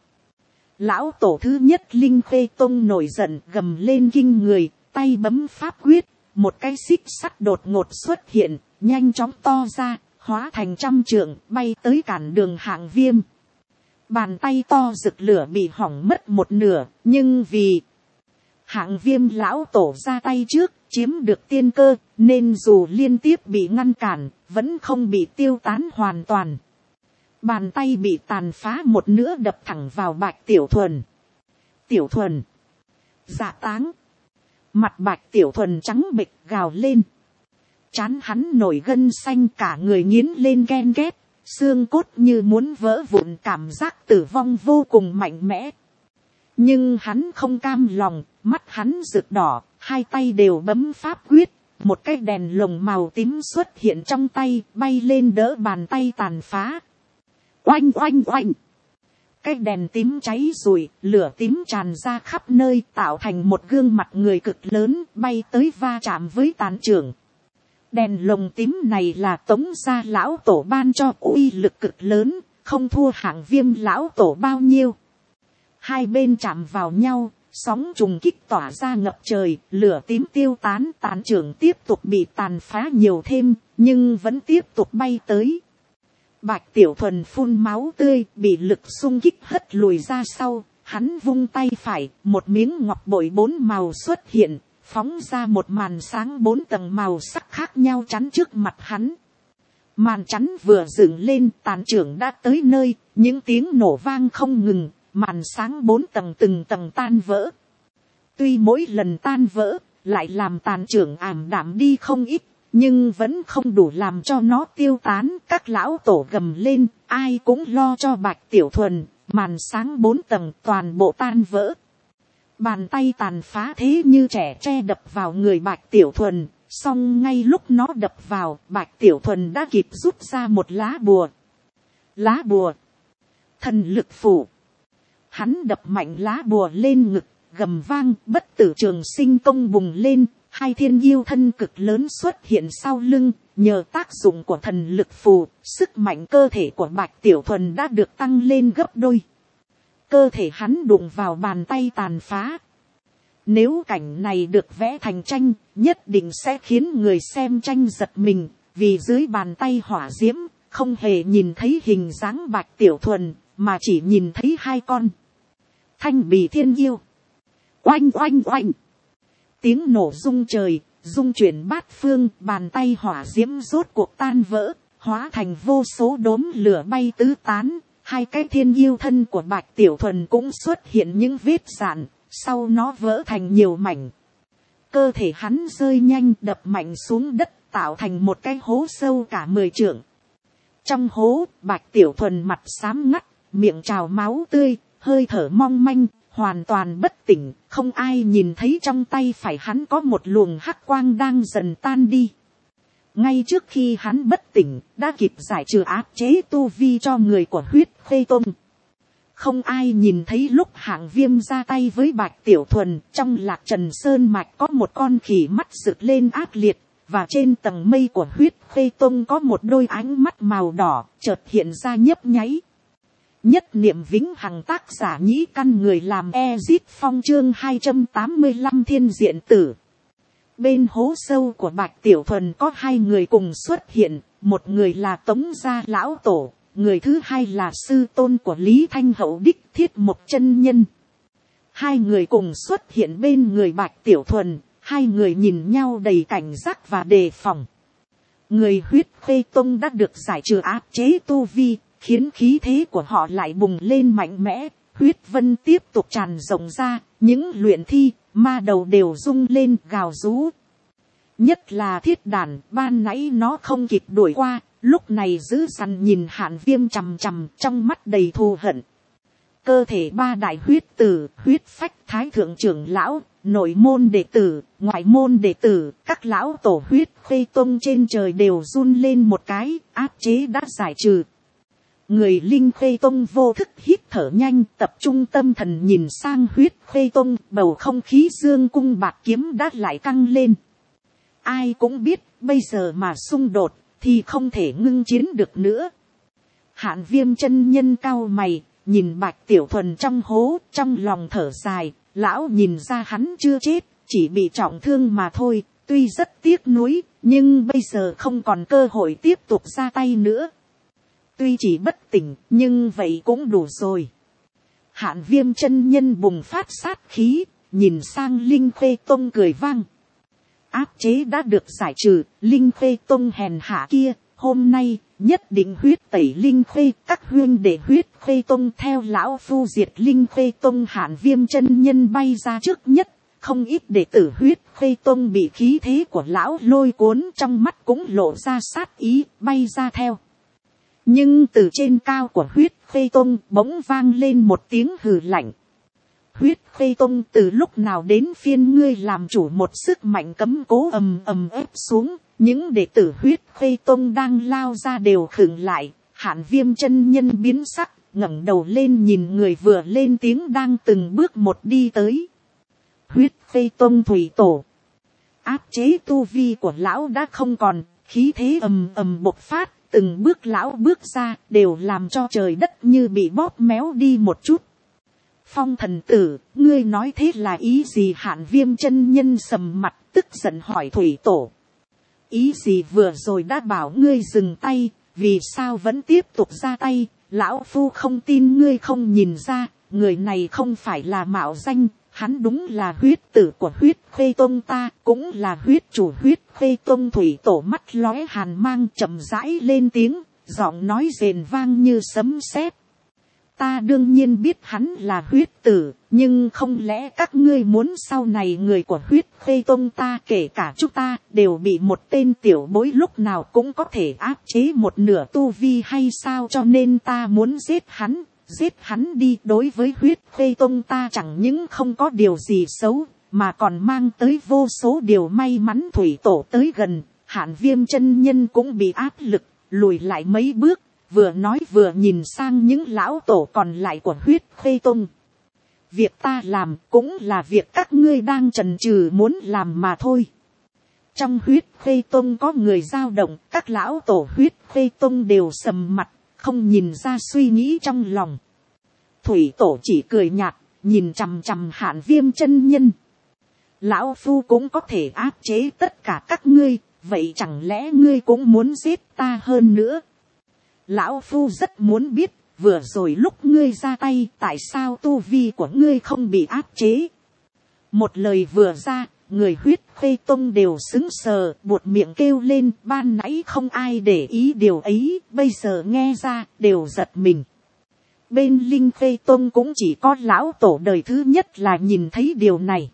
S1: Lão tổ thứ nhất Linh Khê Tông nổi giận, gầm lên kinh người, tay bấm pháp quyết, một cái xích sắt đột ngột xuất hiện, nhanh chóng to ra, hóa thành 100 trượng, bay tới cản đường Hạng Viêm. Bàn tay to rực lửa bị hỏng mất một nửa, nhưng vì Hạng Viêm lão tổ ra tay trước, chiếm được tiên cơ, nên dù liên tiếp bị ngăn cản, vẫn không bị tiêu tán hoàn toàn. Bàn tay bị tàn phá một nửa đập thẳng vào Bạch Tiểu Thuần. Tiểu Thuần, dạ táng. Mặt Bạch Tiểu Thuần trắng bệch gào lên. Trán hắn nổi gân xanh, cả người nghiến lên ghen ghét, xương cốt như muốn vỡ vụn, cảm giác tử vong vô cùng mạnh mẽ. Nhưng hắn không cam lòng, mắt hắn rực đỏ, hai tay đều bấm pháp quyết. Một cái đèn lồng màu tím xuất hiện trong tay, bay lên đỡ bàn tay tàn phá. Oanh oanh oanh. Cái đèn tím cháy rụi, lửa tím tràn ra khắp nơi, tạo thành một gương mặt người cực lớn, bay tới va chạm với tàn trưởng. Đèn lồng tím này là Tống gia lão tổ ban cho, uy lực cực lớn, không thua Hạng Viêm lão tổ bao nhiêu. Hai bên chạm vào nhau, sóng trùng kích tỏa ra ngập trời, lửa tím tiêu tán, tàn trưởng tiếp tục bị tàn phá nhiều thêm, nhưng vẫn tiếp tục bay tới. Bạch Tiểu Thuần phun máu tươi, bị lực xung kích hất lùi ra sau, hắn vung tay phải, một miếng ngọc bội 4 màu xuất hiện, phóng ra một màn sáng 4 tầng màu sắc khác nhau chắn trước mặt hắn. Màn chắn vừa dựng lên, tàn trưởng đã tới nơi, những tiếng nổ vang không ngừng, màn sáng 4 tầng từng tầng tan vỡ. Tuy mỗi lần tan vỡ, lại làm tàn trưởng ảm đạm đi không ít, nhưng vẫn không đủ làm cho nó tiêu tán. Các lão tổ gầm lên, ai cũng lo cho Bạch Tiểu Thuần, màn sáng 4 tầng toàn bộ tan vỡ. Bàn tay tàn phá thế như trẻ tre đập vào người Bạch Tiểu Thuần, song ngay lúc nó đập vào, Bạch Tiểu Thuần đã kịp rút ra một lá bùa. Lá bùa, thần lực phủ. Hắn đập mạnh lá bùa lên ngực, gầm vang, bất tử trường sinh công bùng lên, hai thiên yêu thân cực lớn xuất hiện sau lưng. Nhờ tác dụng của thần lực phù, sức mạnh cơ thể của Bạch Tiểu Thuần đã được tăng lên gấp đôi. Cơ thể hắn đụng vào bàn tay tàn phá. Nếu cảnh này được vẽ thành tranh, nhất định sẽ khiến người xem tranh giật mình, vì dưới bàn tay hỏa diễm, không hề nhìn thấy hình dáng Bạch Tiểu Thuần, mà chỉ nhìn thấy hai con thanh bì thiên yêu. Oanh oanh oanh. Tiếng nổ rung trời, rung chuyển bát phương, bàn tay hỏa diễm rốt cuộc tan vỡ, hóa thành vô số đốm lửa bay tứ tán. Hai cái thiên yêu thân của Bạch Tiểu Thuần cũng xuất hiện những vết rạn, sau nó vỡ thành nhiều mảnh. Cơ thể hắn rơi nhanh, đập mạnh xuống đất, tạo thành một cái hố sâu cả 10 trượng. Trong hố, Bạch Tiểu Thuần mặt xám ngắt, miệng trào máu tươi, hơi thở mong manh, hoàn toàn bất tỉnh. Không ai nhìn thấy trong tay phải hắn có một luồng hắc quang đang dần tan đi. Ngay trước khi hắn bất tỉnh, đã kịp giải trừ áp chế tu vi cho người của Huyết Khê Tông. Không ai nhìn thấy lúc Hạng Viêm ra tay với Bạch Tiểu Thuần, trong Lạc Trần Sơn Mạch có một con khỉ mắt rực lên ác liệt, và trên tầng mây của Huyết Khê Tông có một đôi ánh mắt màu đỏ, chợt hiện ra nhấp nháy. Nhất niệm vĩnh hằng, tác giả Nhĩ Căn, người làm Ezit Phong, chương 285 thiên diện tử. Bên hố sâu của Bạch Tiểu Thuần có hai người cùng xuất hiện, một người là Tống gia lão tổ, người thứ hai là sư tôn của Lý Thanh Hậu đích Thiết Mộc chân nhân. Hai người cùng xuất hiện bên người Bạch Tiểu Thuần, hai người nhìn nhau đầy cảnh giác và đề phòng. Người Huyết Khê Tông đã được giải trừ áp chế tu vi, khiến khí thế của họ lại bùng lên mạnh mẽ, huyết vân tiếp tục tràn rộng ra, những luyện thi, ma đầu đều rung lên gào rú. Nhất là Thiết Đàn, ban nãy nó không kịp đuổi qua, lúc này giữ sẵn nhìn Hạng Viêm chằm chằm, trong mắt đầy thù hận. cơ thể ba đại huyết tử, huyết phách thái thượng trưởng lão, nội môn đệ tử, ngoại môn đệ tử, các lão tổ huyết khê tông trên trời đều run lên một cái, áp chế đã giải trừ. Người linh khê tông vô thức hít thở nhanh, tập trung tâm thần nhìn sang huyết khê tông, bầu không khí dương cung bạc kiếm đã lại căng lên. Ai cũng biết, bây giờ mà xung đột, thì không thể ngưng chiến được nữa. Hạn Viêm chân nhân cao mày, nhìn Bạch Tiểu Thuần trong hố, trong lòng thở dài, lão nhìn ra hắn chưa chết, chỉ bị trọng thương mà thôi, tuy rất tiếc nuối, nhưng bây giờ không còn cơ hội tiếp tục ra tay nữa. Tuy chỉ bất tỉnh, nhưng vậy cũng đủ rồi. Hạn Viêm chân nhân bùng phát sát khí, nhìn sang Linh Khê Tông cười vang. Áp chế đã được giải trừ, Linh Khê Tông hèn hạ kia, hôm nay, nhất định huyết tẩy Linh Khê, các huyên để huyết Khê Tông theo lão phu diệt Linh Khê Tông. Hạn Viêm chân nhân bay ra trước nhất, không ít đệ tử huyết Khê Tông bị khí thế của lão lôi cuốn, trong mắt cũng lộ ra sát ý, bay ra theo. Nhưng từ trên cao của huyết Khê Tông bỗng vang lên một tiếng hừ lạnh. Huyết Khê Tông, từ lúc nào đến phiên ngươi làm chủ một sức mạnh cấm cố? Ầm ầm ép xuống, những đệ tử huyết Khê Tông đang lao ra đều khựng lại. Hạn Viêm chân nhân biến sắc, ngẩng đầu lên nhìn người vừa lên tiếng đang từng bước một đi tới. Huyết Khê Tông thủy tổ. Áp chế tu vi của lão đã không còn, khí thế ầm ầm bộc phát, từng bước lão bước ra đều làm cho trời đất như bị bóp méo đi một chút. Phong thần tử, ngươi nói thế là ý gì? Hạn Viêm chân nhân sầm mặt, tức giận hỏi thủy tổ. Ý gì? Vừa rồi đã bảo ngươi dừng tay, vì sao vẫn tiếp tục ra tay? Lão phu không tin ngươi không nhìn ra, người này không phải là mạo danh, hắn đúng là huyết tử của huyết Khê Tông ta, cũng là huyết chủ huyết Khê Tông. Thủy tổ mắt lóe hàn mang, chậm rãi lên tiếng, giọng nói rền vang như sấm sét. Ta đương nhiên biết hắn là huyết tử, nhưng không lẽ các ngươi muốn sau này người của huyết Khê Tông ta, kể cả chúng ta, đều bị một tên tiểu bối lúc nào cũng có thể áp chế một nửa tu vi hay sao? Cho nên ta muốn giết hắn đi. Đối với huyết Khê Tông ta chẳng những không có điều gì xấu, mà còn mang tới vô số điều may mắn. Thủy tổ tới gần, Hạn Viêm chân nhân cũng bị áp lực, lùi lại mấy bước. Vừa nói vừa nhìn sang những lão tổ còn lại của huyết Khê Tông. Việc ta làm cũng là việc các ngươi đang chần chừ muốn làm mà thôi. Trong huyết Khê Tông có người dao động, các lão tổ huyết Khê Tông đều sầm mặt, không nhìn ra suy nghĩ trong lòng. Thủy tổ chỉ cười nhạt, nhìn chằm chằm Hạn Viêm chân nhân. Lão phu cũng có thể áp chế tất cả các ngươi, vậy chẳng lẽ ngươi cũng muốn giết ta hơn nữa? Lão phu rất muốn biết, vừa rồi lúc ngươi ra tay, tại sao tu vi của ngươi không bị áp chế? Một lời vừa ra, người huyết Khê Tông đều sững sờ, buột miệng kêu lên. Ban nãy không ai để ý điều ấy, bây giờ nghe ra, đều giật mình. Bên Linh Khê Tông cũng chỉ có lão tổ đời thứ nhất là nhìn thấy điều này.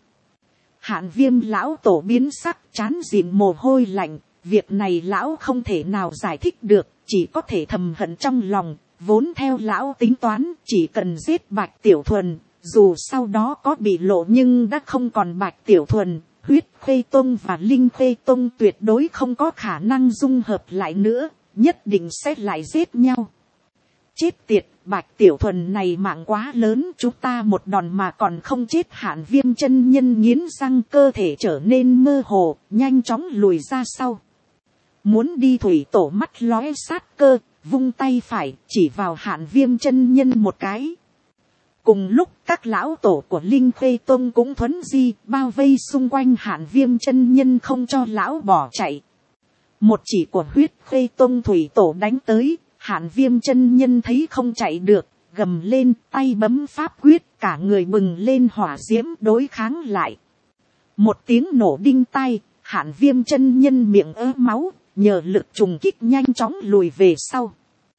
S1: Hạn Viêm lão tổ biến sắc, trán dịn mồ hôi lạnh, việc này lão không thể nào giải thích được, chỉ có thể thầm hận trong lòng. Vốn theo lão tính toán, chỉ cần giết Bạch Tiểu Thuần, dù sau đó có bị lộ nhưng đã không còn Bạch Tiểu Thuần, huyết Khê Tông và Linh Khê Tông tuyệt đối không có khả năng dung hợp lại nữa, nhất định sẽ lại giết nhau. Chết tiệt, Bạch Tiểu Thuần này mạng quá lớn, chúng ta một đòn mà còn không chết. Hạn Viêm chân nhân nghiến răng, cơ thể trở nên mơ hồ, nhanh chóng lùi ra sau. Muốn đi. Thủy tổ mắt lóe sát cơ, vung tay phải chỉ vào Hạn Viêm chân nhân một cái. Cùng lúc các lão tổ của Linh Khê Tông cũng thuấn di, bao vây xung quanh Hạn Viêm chân nhân không cho lão bỏ chạy. Một chỉ của huyết Khê Tông thủy tổ đánh tới, Hạn Viêm chân nhân thấy không chạy được, gầm lên, tay bấm pháp quyết, cả người bừng lên hỏa diễm đối kháng lại. Một tiếng nổ đinh tai, Hạn Viêm chân nhân miệng ớ máu, nhờ lực trùng kích nhanh chóng lùi về sau.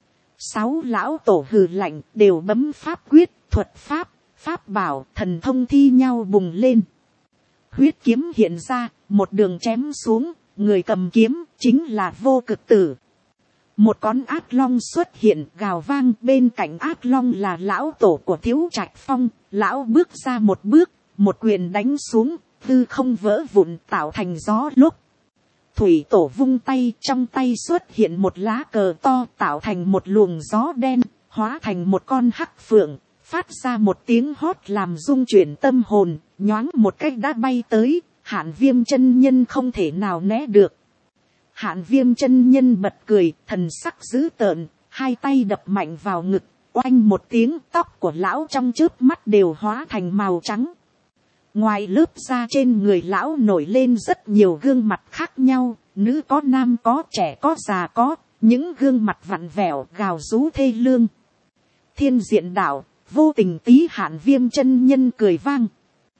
S1: 6 lão tổ hừ lạnh, đều bấm pháp quyết, thuật pháp, pháp bảo, thần thông thi nhau bùng lên. Huyết kiếm hiện ra, một đường chém xuống, người cầm kiếm chính là Vô Cực Tử. một con ác long xuất hiện gào vang, bên cạnh ác long là lão tổ của Thiếu Trạch Phong. Lão bước ra một bước, một quyền đánh xuống, hư không vỡ vụn tạo thành gió lúc. Thủy tổ vung tay, trong tay xuất hiện một lá cờ to tạo thành một luồng gió đen, hóa thành một con hắc phượng, phát ra một tiếng hót làm rung chuyển tâm hồn, nhoáng một cách đã bay tới. Hạn Viêm chân nhân không thể nào né được. Hạn Viêm chân nhân bật cười, thần sắc dữ tợn, hai tay đập mạnh vào ngực, oanh một tiếng, tóc của lão trong chớp mắt đều hóa thành màu trắng. Ngoài lớp da trên người lão nổi lên rất nhiều gương mặt khác nhau, nữ có nam có, trẻ có già có, những gương mặt vặn vẹo gào rú thê lương. Thiên diện đạo, vô tình tí. Hạn Viêm chân nhân cười vang.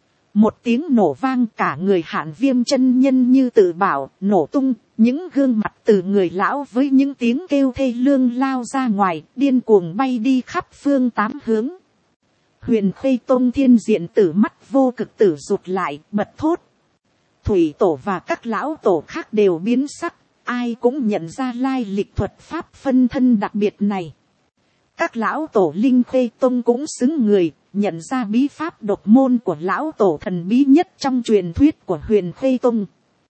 S1: Một tiếng nổ vang, cả người Hạn Viêm chân nhân như tự bảo, nổ tung, những gương mặt từ người lão với những tiếng kêu thê lương lao ra ngoài, điên cuồng bay đi khắp phương tám hướng. Huyền Khê Tông Thiên Diện Tử mắt vô cực tử rụt lại, bật thốt. Thủy tổ và các lão tổ khác đều biến sắc, ai cũng nhận ra lai lịch thuật pháp phân thân đặc biệt này. Các lão tổ Linh Khê Tông cũng xứng người, nhận ra bí pháp độc môn của lão tổ thần bí nhất trong truyền thuyết của Huyền Khê Tông.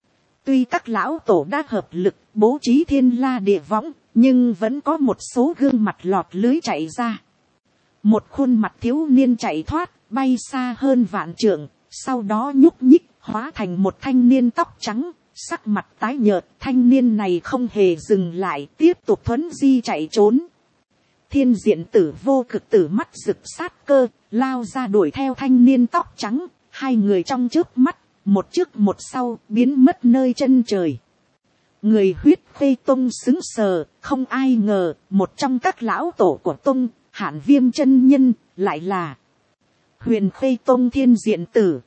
S1: Tuy các lão tổ đã hợp lực bố trí thiên la địa võng, nhưng vẫn có một số gương mặt lọt lưới chạy ra. Một khuôn mặt thiếu niên chạy thoát, bay xa hơn vạn trượng, sau đó nhúc nhích, hóa thành một thanh niên tóc trắng, sắc mặt tái nhợt. Thanh niên này không hề dừng lại, tiếp tục thuấn di chạy trốn. Thiên Diện Tử vô cực tử mắt rực sát cơ, lao ra đuổi theo thanh niên tóc trắng. Hai người trong chớp mắt, một trước một sau, biến mất nơi chân trời. Người Huyết Khê Tông xứng sờ, không ai ngờ, một trong các lão tổ của Tông, Hạn Viêm chân nhân, lại là Huyền Khê Tông Thiên Diện Tử.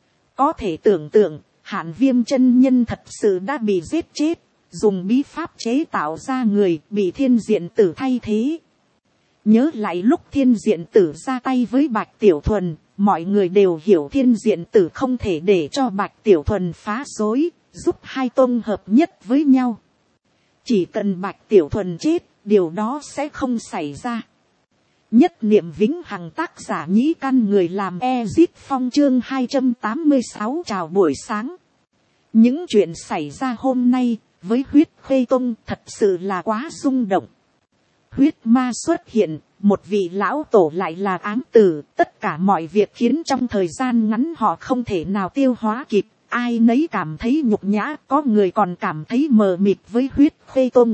S1: Có thể tưởng tượng, Hạn Viêm chân nhân thật sự đã bị giết chết, dùng bí pháp chế tạo ra người bị Thiên Diện Tử thay thế. Nhớ lại lúc Thiên Diện Tử ra tay với Bạch Tiểu Thuần, mọi người đều hiểu Thiên Diện Tử không thể để cho Bạch Tiểu Thuần phá rối, giúp hai tông hợp nhất với nhau. Chỉ cần Bạch Tiểu Thuần chết, điều đó sẽ không xảy ra. Nhất niệm vĩnh hằng, tác giả Nhĩ Căn, người làm Ezit Phong, chương 286. Chào buổi sáng. Những chuyện xảy ra hôm nay với Huyết Khê Tông thật sự là quá rung động. Huyết ma xuất hiện, một vị lão tổ lại là ám tử, tất cả mọi việc khiến trong thời gian ngắn họ không thể nào tiêu hóa kịp. Ai nấy cảm thấy nhục nhã, có người còn cảm thấy mờ mịt với Huyết Khê Tông.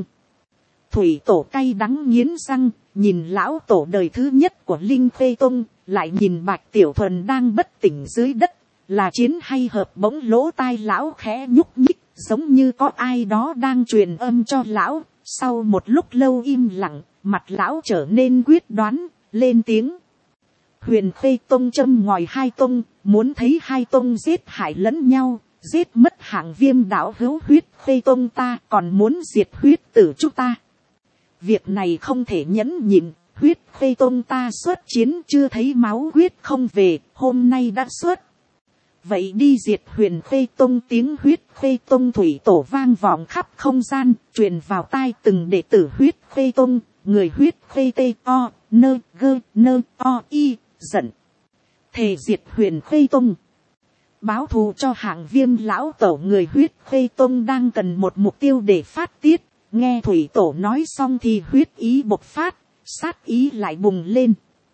S1: Thủy tổ cay đắng nghiến răng, nhìn lão tổ đời thứ nhất của Linh Khê Tông, lại nhìn Bạch Tiểu Thuần đang bất tỉnh dưới đất, là chiến hay hợp. Bỗng lỗ tai lão khẽ nhúc nhích, giống như có ai đó đang truyền âm cho lão. Sau một lúc lâu im lặng, mặt lão trở nên quyết đoán, lên tiếng. Huyền Khê Tông châm ngòi hai tông, muốn thấy hai tông giết hại lẫn nhau, giết mất Hạng Viêm đạo hữu Huyết Khê Tông ta, còn muốn diệt huyết tử chúng ta. Việc này không thể nhẫn nhịn, Huyết Khê Tông ta xuất chiến chưa thấy máu huyết không về, hôm nay đã xuất. Vậy đi diệt Huyền Khê Tông. Tiếng Huyết Khê Tông thủy tổ vang vọng khắp không gian, truyền vào tai từng đệ tử Huyết Khê Tông. Người Huyết Khê tê o, nơ gơ nơ o y, giận. Thề diệt Huyền Khê Tông. Báo thù cho Hạng Viêm lão tổ. Người Huyết Khê Tông đang cần một mục tiêu để phát tiết. Nghe thủy tổ nói xong thì huyết ý bộc phát, sát ý lại bùng lên.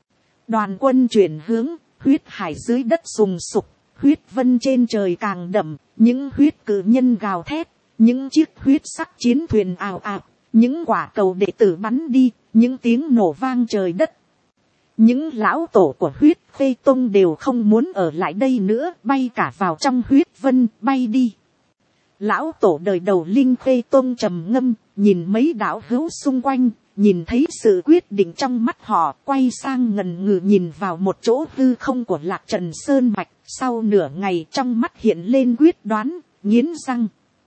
S1: Đoàn quân chuyển hướng, huyết hải dưới đất sùng sục, huyết vân trên trời càng đậm, những huyết cử nhân gào thét, những chiếc huyết sắc chiến thuyền ào ạt, những quả cầu đệ tử bắn đi, những tiếng nổ vang trời đất. Những lão tổ của Huyết Khê Tông đều không muốn ở lại đây nữa, bay cả vào trong huyết vân, bay đi. Lão tổ đời đầu Linh Khê Tông trầm ngâm, nhìn mấy đạo hữu xung quanh, nhìn thấy sự quyết định trong mắt họ, quay sang ngần ngừ nhìn vào một chỗ hư không của Lạc Trần Sơn Mạch. Sau nửa ngày trong mắt hiện lên quyết đoán, nghiến răng.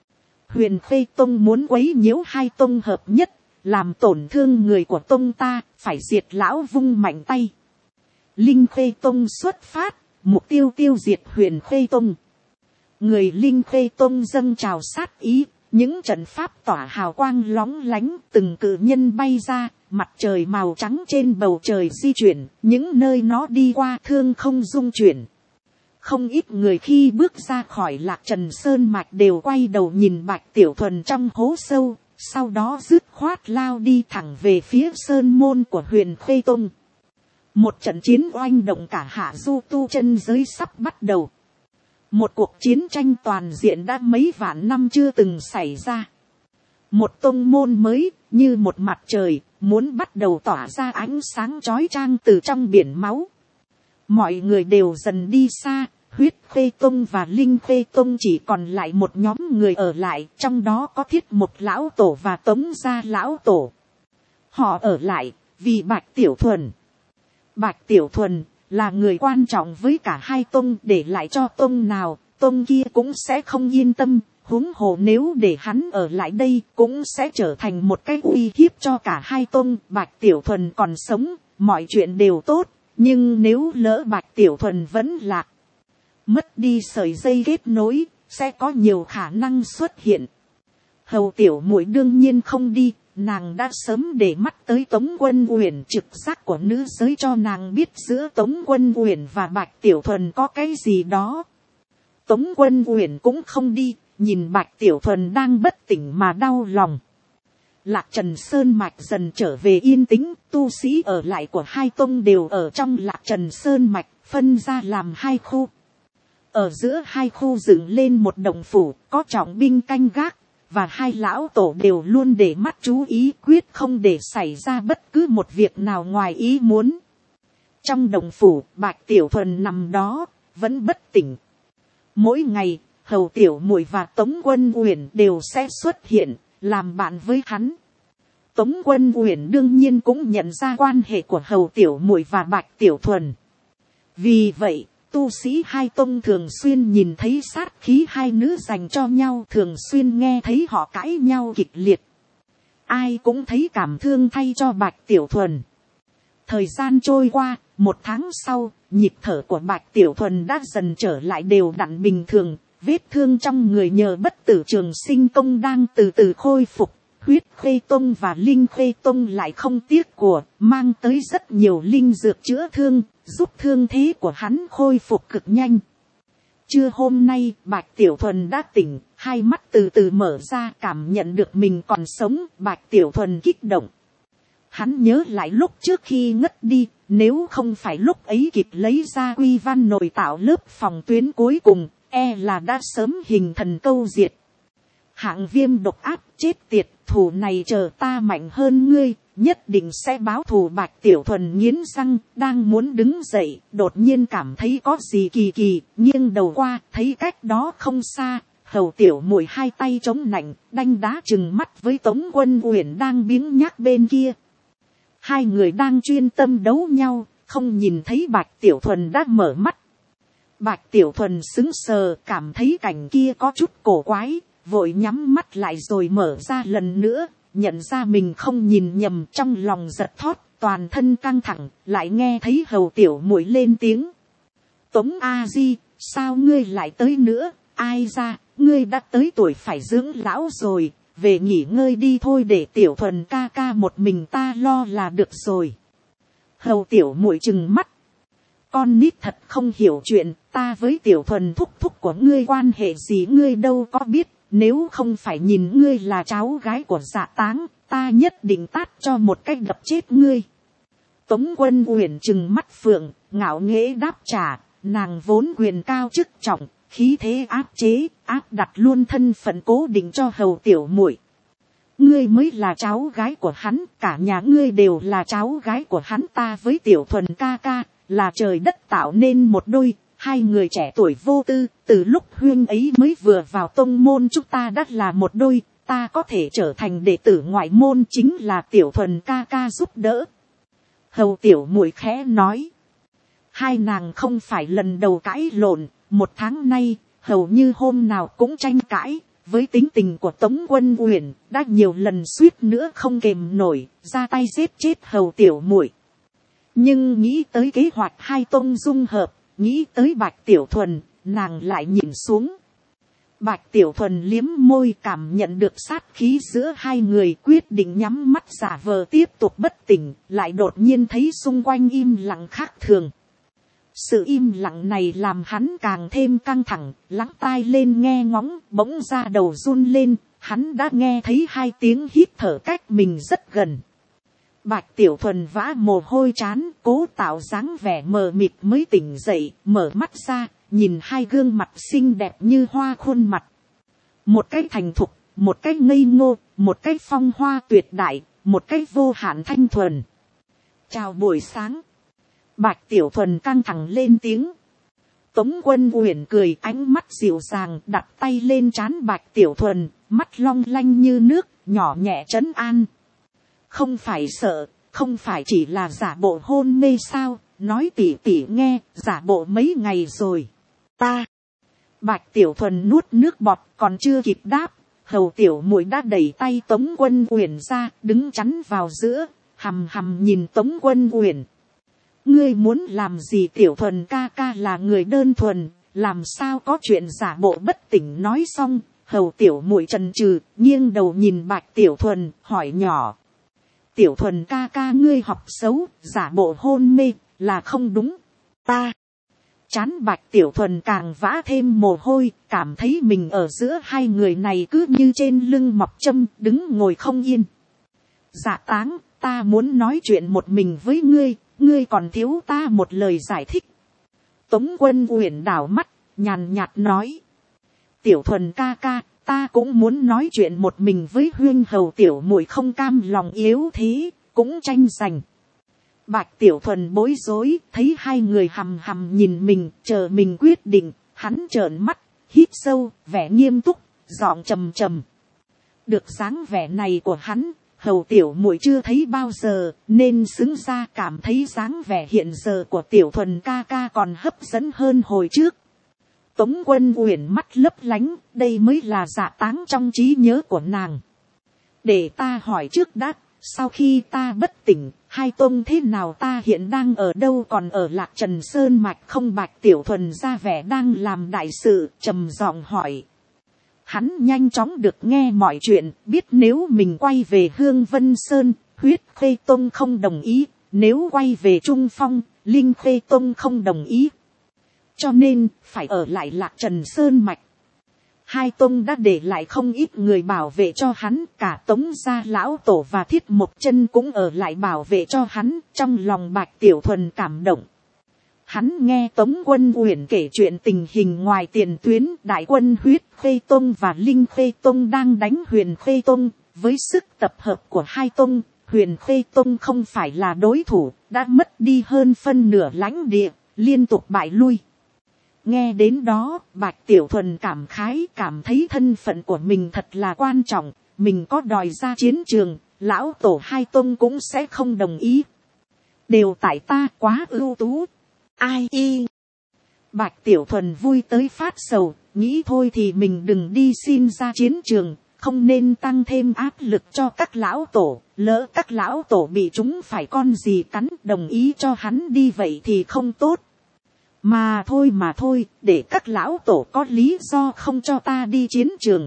S1: Huyền Khê Tông muốn quấy nhiễu hai tông hợp nhất, làm tổn thương người của tông ta, phải diệt lão. Vung mạnh tay. Linh Khê Tông xuất phát, mục tiêu tiêu diệt Huyền Khê Tông. Người Linh Khê Tông dâng trào sát ý, Những trận pháp tỏa hào quang lóng lánh, từng cự nhân bay ra, mặt trời màu trắng trên bầu trời di chuyển, những nơi nó đi qua thương không dung chuyển. Không ít người khi bước ra khỏi Lạc Trần Sơn Mạch đều quay đầu nhìn Bạch Tiểu Thuần trong hố sâu, sau đó dứt khoát lao đi thẳng về phía sơn môn của Huyền Khê Tông. Một trận chiến oanh động cả Hạ Du tu chân giới sắp bắt đầu. Một cuộc chiến tranh toàn diện đã mấy vạn năm chưa từng xảy ra. Một tông môn mới, như một mặt trời, muốn bắt đầu tỏa ra ánh sáng chói chang từ trong biển máu. Mọi người đều dần đi xa, Huyết Khê Tông và Linh Khê Tông chỉ còn lại một nhóm người ở lại, trong đó có Thiết Một lão tổ và Tống Gia lão tổ. Họ ở lại, vì Bạch Tiểu Thuần. Bạch Tiểu Thuần là người quan trọng với cả hai tông, để lại cho tông nào, tông kia cũng sẽ không yên tâm, huống hồ nếu để hắn ở lại đây cũng sẽ trở thành một cái uy hiếp cho cả hai tông. Bạch Tiểu Thuần còn sống, mọi chuyện đều tốt, nhưng nếu lỡ Bạch Tiểu Thuần vẫn lạc, mất đi sợi dây kết nối, sẽ có nhiều khả năng xuất hiện. Hầu Tiểu Muội đương nhiên không đi, nàng đã sớm để mắt tới Tống Quân Uyển, trực giác của nữ giới cho nàng biết giữa Tống Quân Uyển và Bạch Tiểu Thuần có cái gì đó. Tống Quân Uyển cũng không đi, nhìn Bạch Tiểu Thuần đang bất tỉnh mà đau lòng. Lạc Trần Sơn Mạch dần trở về yên tĩnh, tu sĩ ở lại của hai tông đều ở trong Lạc Trần Sơn Mạch, phân ra làm hai khu. Ở giữa hai khu dựng lên một động phủ, có trọng binh canh gác, và hai lão tổ đều luôn để mắt chú ý, quyết không để xảy ra bất cứ một việc nào ngoài ý muốn. Trong động phủ, Bạch Tiểu Thuần nằm đó, vẫn bất tỉnh. Mỗi ngày, Hầu Tiểu Muội và Tống Quân Uyển đều sẽ xuất hiện, làm bạn với hắn. Tống Quân Uyển đương nhiên cũng nhận ra quan hệ của Hầu Tiểu Muội và Bạch Tiểu Thuần. Vì vậy, tu sĩ hai tông thường xuyên nhìn thấy sát khí hai nữ dành cho nhau, thường xuyên nghe thấy họ cãi nhau kịch liệt. Ai cũng thấy cảm thương thay cho Bạch Tiểu Thuần. Thời gian trôi qua, một tháng sau, nhịp thở của Bạch Tiểu Thuần đã dần trở lại đều đặn bình thường, vết thương trong người nhờ Bất Tử Trường Sinh Công đang từ từ khôi phục. Huyết Khê Tông và Linh Khê Tông lại không tiếc của, mang tới rất nhiều linh dược chữa thương, giúp thương thế của hắn khôi phục cực nhanh. Trưa hôm nay, Bạch Tiểu Thuần đã tỉnh, hai mắt từ từ mở ra, cảm nhận được mình còn sống. Bạch Tiểu Thuần kích động. Hắn nhớ lại lúc trước khi ngất đi, nếu không phải lúc ấy kịp lấy ra quy văn nội tạo lớp phòng tuyến cuối cùng, e là đã sớm hình thần câu diệt. Hạng Viêm độc ác chết tiệt, thù này chờ ta mạnh hơn ngươi, nhất định sẽ báo thù. Bạch Tiểu Thuần nghiến răng, đang muốn đứng dậy, đột nhiên cảm thấy có gì kỳ kỳ, nghiêng đầu qua, thấy cách đó không xa, Hầu Tiểu Muội hai tay chống nạnh, đanh đá chừng mắt với Tống Quân Uyển đang biếng nhác bên kia. Hai người đang chuyên tâm đấu nhau, không nhìn thấy Bạch Tiểu Thuần đã mở mắt. Bạch Tiểu Thuần sững sờ, cảm thấy cảnh kia có chút cổ quái, vội nhắm mắt lại rồi mở ra lần nữa, nhận ra mình không nhìn nhầm, trong lòng giật thót, toàn thân căng thẳng, lại nghe thấy Hầu Tiểu Muội lên tiếng. Tống A Di, sao ngươi lại tới nữa, ai ra, ngươi đã tới tuổi phải dưỡng lão rồi, về nghỉ ngơi đi thôi, để Tiểu Thuần ca ca một mình ta lo là được rồi. Hầu Tiểu Muội trừng mắt. Con nít thật không hiểu chuyện, ta với Tiểu Thuần thúc thúc của ngươi quan hệ gì ngươi đâu có biết, nếu không phải nhìn ngươi là cháu gái của Dạ Táng, ta nhất định tát cho một cách đập chết ngươi. Tống Quân Uyển trừng mắt phượng, ngạo nghễ đáp trả, nàng vốn quyền cao chức trọng, khí thế áp chế, áp đặt luôn thân phận cố định cho Hầu Tiểu Muội. Ngươi mới là cháu gái của hắn, cả nhà ngươi đều là cháu gái của hắn, ta với Tiểu Thuần ca ca, là trời đất tạo nên một đôi. Hai người trẻ tuổi vô tư, từ lúc huyên ấy mới vừa vào tông môn chúng ta đã là một đôi, ta có thể trở thành đệ tử ngoại môn chính là Tiểu Thuần ca ca giúp đỡ. Hầu Tiểu Muội khẽ nói. Hai nàng không phải lần đầu cãi lộn, một tháng nay, hầu như hôm nào cũng tranh cãi, với tính tình của Tống Quân Uyển, đã nhiều lần suýt nữa không kềm nổi, ra tay giết chết Hầu Tiểu Muội. Nhưng nghĩ tới kế hoạch hai tông dung hợp, nghĩ tới Bạch Tiểu Thuần, nàng lại nhìn xuống. Bạch Tiểu Thuần liếm môi cảm nhận được sát khí giữa hai người, quyết định nhắm mắt giả vờ tiếp tục bất tỉnh, lại đột nhiên thấy xung quanh im lặng khác thường. Sự im lặng này làm hắn càng thêm căng thẳng, lắng tai lên nghe ngóng, bỗng ra đầu run lên, hắn đã nghe thấy hai tiếng hít thở cách mình rất gần. Bạch Tiểu Thuần vã mồ hôi trán, cố tạo dáng vẻ mờ mịt mới tỉnh dậy, mở mắt ra, nhìn hai gương mặt xinh đẹp như hoa khuôn mặt. Một cái thành thục, một cái ngây ngô, một cái phong hoa tuyệt đại, một cái vô hạn thanh thuần. Chào buổi sáng. Bạch Tiểu Thuần căng thẳng lên tiếng. Tống Quân Uyển cười, ánh mắt dịu dàng, đặt tay lên trán Bạch Tiểu Thuần, mắt long lanh như nước, nhỏ nhẹ trấn an. Không phải sợ, không phải chỉ là giả bộ hôn mê sao, nói tỉ tỉ nghe, giả bộ mấy ngày rồi. Ta. Bạch Tiểu Thuần nuốt nước bọt, còn chưa kịp đáp, Hầu tiểu muội đã đẩy tay Tống Quân Uyển ra, đứng chắn vào giữa, hằm hằm nhìn Tống Quân Uyển. Ngươi muốn làm gì? Tiểu Thuần ca ca là người đơn thuần, làm sao có chuyện giả bộ bất tỉnh. Nói xong, Hầu tiểu muội chần chừ, nghiêng đầu nhìn Bạch Tiểu Thuần, hỏi nhỏ. Tiểu Thuần ca ca, ngươi học xấu, giả bộ hôn mê, là không đúng. Ta. Chán Bạch Tiểu Thuần càng vã thêm mồ hôi, cảm thấy mình ở giữa hai người này cứ như trên lưng mọc châm, đứng ngồi không yên. Dạ Táng, ta muốn nói chuyện một mình với ngươi, ngươi còn thiếu ta một lời giải thích. Tống Quân Uyển đảo mắt, nhàn nhạt nói. Tiểu Thuần ca ca, ta cũng muốn nói chuyện một mình với huynh. Hầu tiểu muội không cam lòng yếu thế, cũng tranh giành. Bạch Tiểu Thuần bối rối, thấy hai người hằm hằm nhìn mình, chờ mình quyết định, hắn trợn mắt, hít sâu, vẻ nghiêm túc, giọng trầm trầm. Được dáng vẻ này của hắn, Hầu tiểu muội chưa thấy bao giờ, nên xứng ra cảm thấy dáng vẻ hiện giờ của Tiểu Thuần ca ca còn hấp dẫn hơn hồi trước. Tống Quân Uyển mắt lấp lánh, đây mới là Dạ Táng trong trí nhớ của nàng. Để ta hỏi trước đã, sau khi ta bất tỉnh, hai tông thế nào, ta hiện đang ở đâu, còn ở Lạc Trần Sơn Mạch không? Bạch Tiểu Thuần ra vẻ đang làm đại sự, trầm giọng hỏi. Hắn nhanh chóng được nghe mọi chuyện, biết nếu mình quay về Hương Vân Sơn, Huyết Khê Tông không đồng ý, nếu quay về Trung Phong, Linh Khê Tông không đồng ý. Cho nên, phải ở lại Lạc Trần Sơn Mạch. Hai tông đã để lại không ít người bảo vệ cho hắn, cả Tống gia lão tổ và Thiết Mộc Chân cũng ở lại bảo vệ cho hắn. Trong lòng Bạch Tiểu Thuần cảm động. Hắn nghe Tống Quân Uyển kể chuyện tình hình ngoài tiền tuyến, đại quân Huyết Khê Tông và Linh Khê Tông đang đánh Huyền Khê Tông. Với sức tập hợp của hai tông, Huyền Khê Tông không phải là đối thủ, đã mất đi hơn phân nửa lãnh địa, liên tục bại lui. Nghe đến đó, Bạch Tiểu Thuần cảm khái, cảm thấy thân phận của mình thật là quan trọng, mình có đòi ra chiến trường, lão tổ hai tông cũng sẽ không đồng ý. Đều tại ta quá ưu tú. Ai y. Bạch Tiểu Thuần vui tới phát sầu, nghĩ thôi thì mình đừng đi xin ra chiến trường, không nên tăng thêm áp lực cho các lão tổ, lỡ các lão tổ bị chúng phải con gì cắn, đồng ý cho hắn đi vậy thì không tốt. Mà thôi, để các lão tổ có lý do không cho ta đi chiến trường,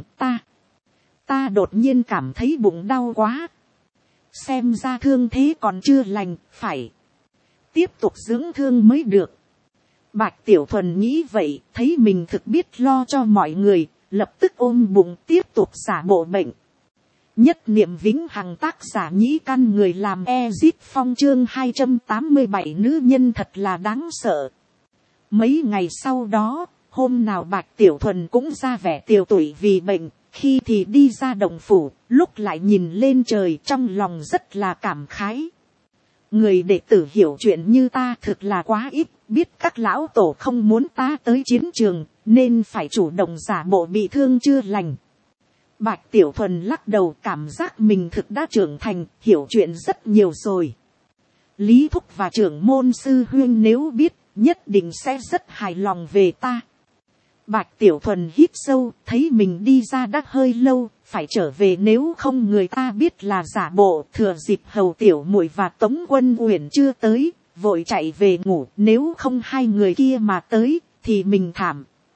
S1: ta đột nhiên cảm thấy bụng đau quá. Xem ra thương thế còn chưa lành, phải tiếp tục dưỡng thương mới được. Bạch Tiểu Thuần nghĩ vậy, thấy mình thực biết lo cho mọi người, lập tức ôm bụng tiếp tục giả bộ bệnh. Nhất niệm vĩnh hằng, tác giả Nhĩ Căn, người làm Ezit Phong, chương 287, nữ nhân thật là đáng sợ. Mấy ngày sau đó, hôm nào Bạch Tiểu Thuần cũng ra vẻ tiều tụy vì bệnh, khi thì đi ra động phủ, lúc lại nhìn lên trời, trong lòng rất là cảm khái. Người đệ tử hiểu chuyện như ta thực là quá ít, biết các lão tổ không muốn ta tới chiến trường, nên phải chủ động giả bộ bị thương chưa lành. Bạch Tiểu Thuần lắc đầu, cảm giác mình thực đã trưởng thành, hiểu chuyện rất nhiều rồi. Lý Thúc và trưởng môn sư huynh nếu biết, nhất định sẽ rất hài lòng về ta. Bạch Tiểu Thuần hít sâu, thấy mình đi ra đã hơi lâu, phải trở về nếu không người ta biết là giả bộ. Thừa dịp Hầu tiểu muội và Tống Quân Uyển chưa tới, vội chạy về ngủ, nếu không hai người kia mà tới thì mình thảm.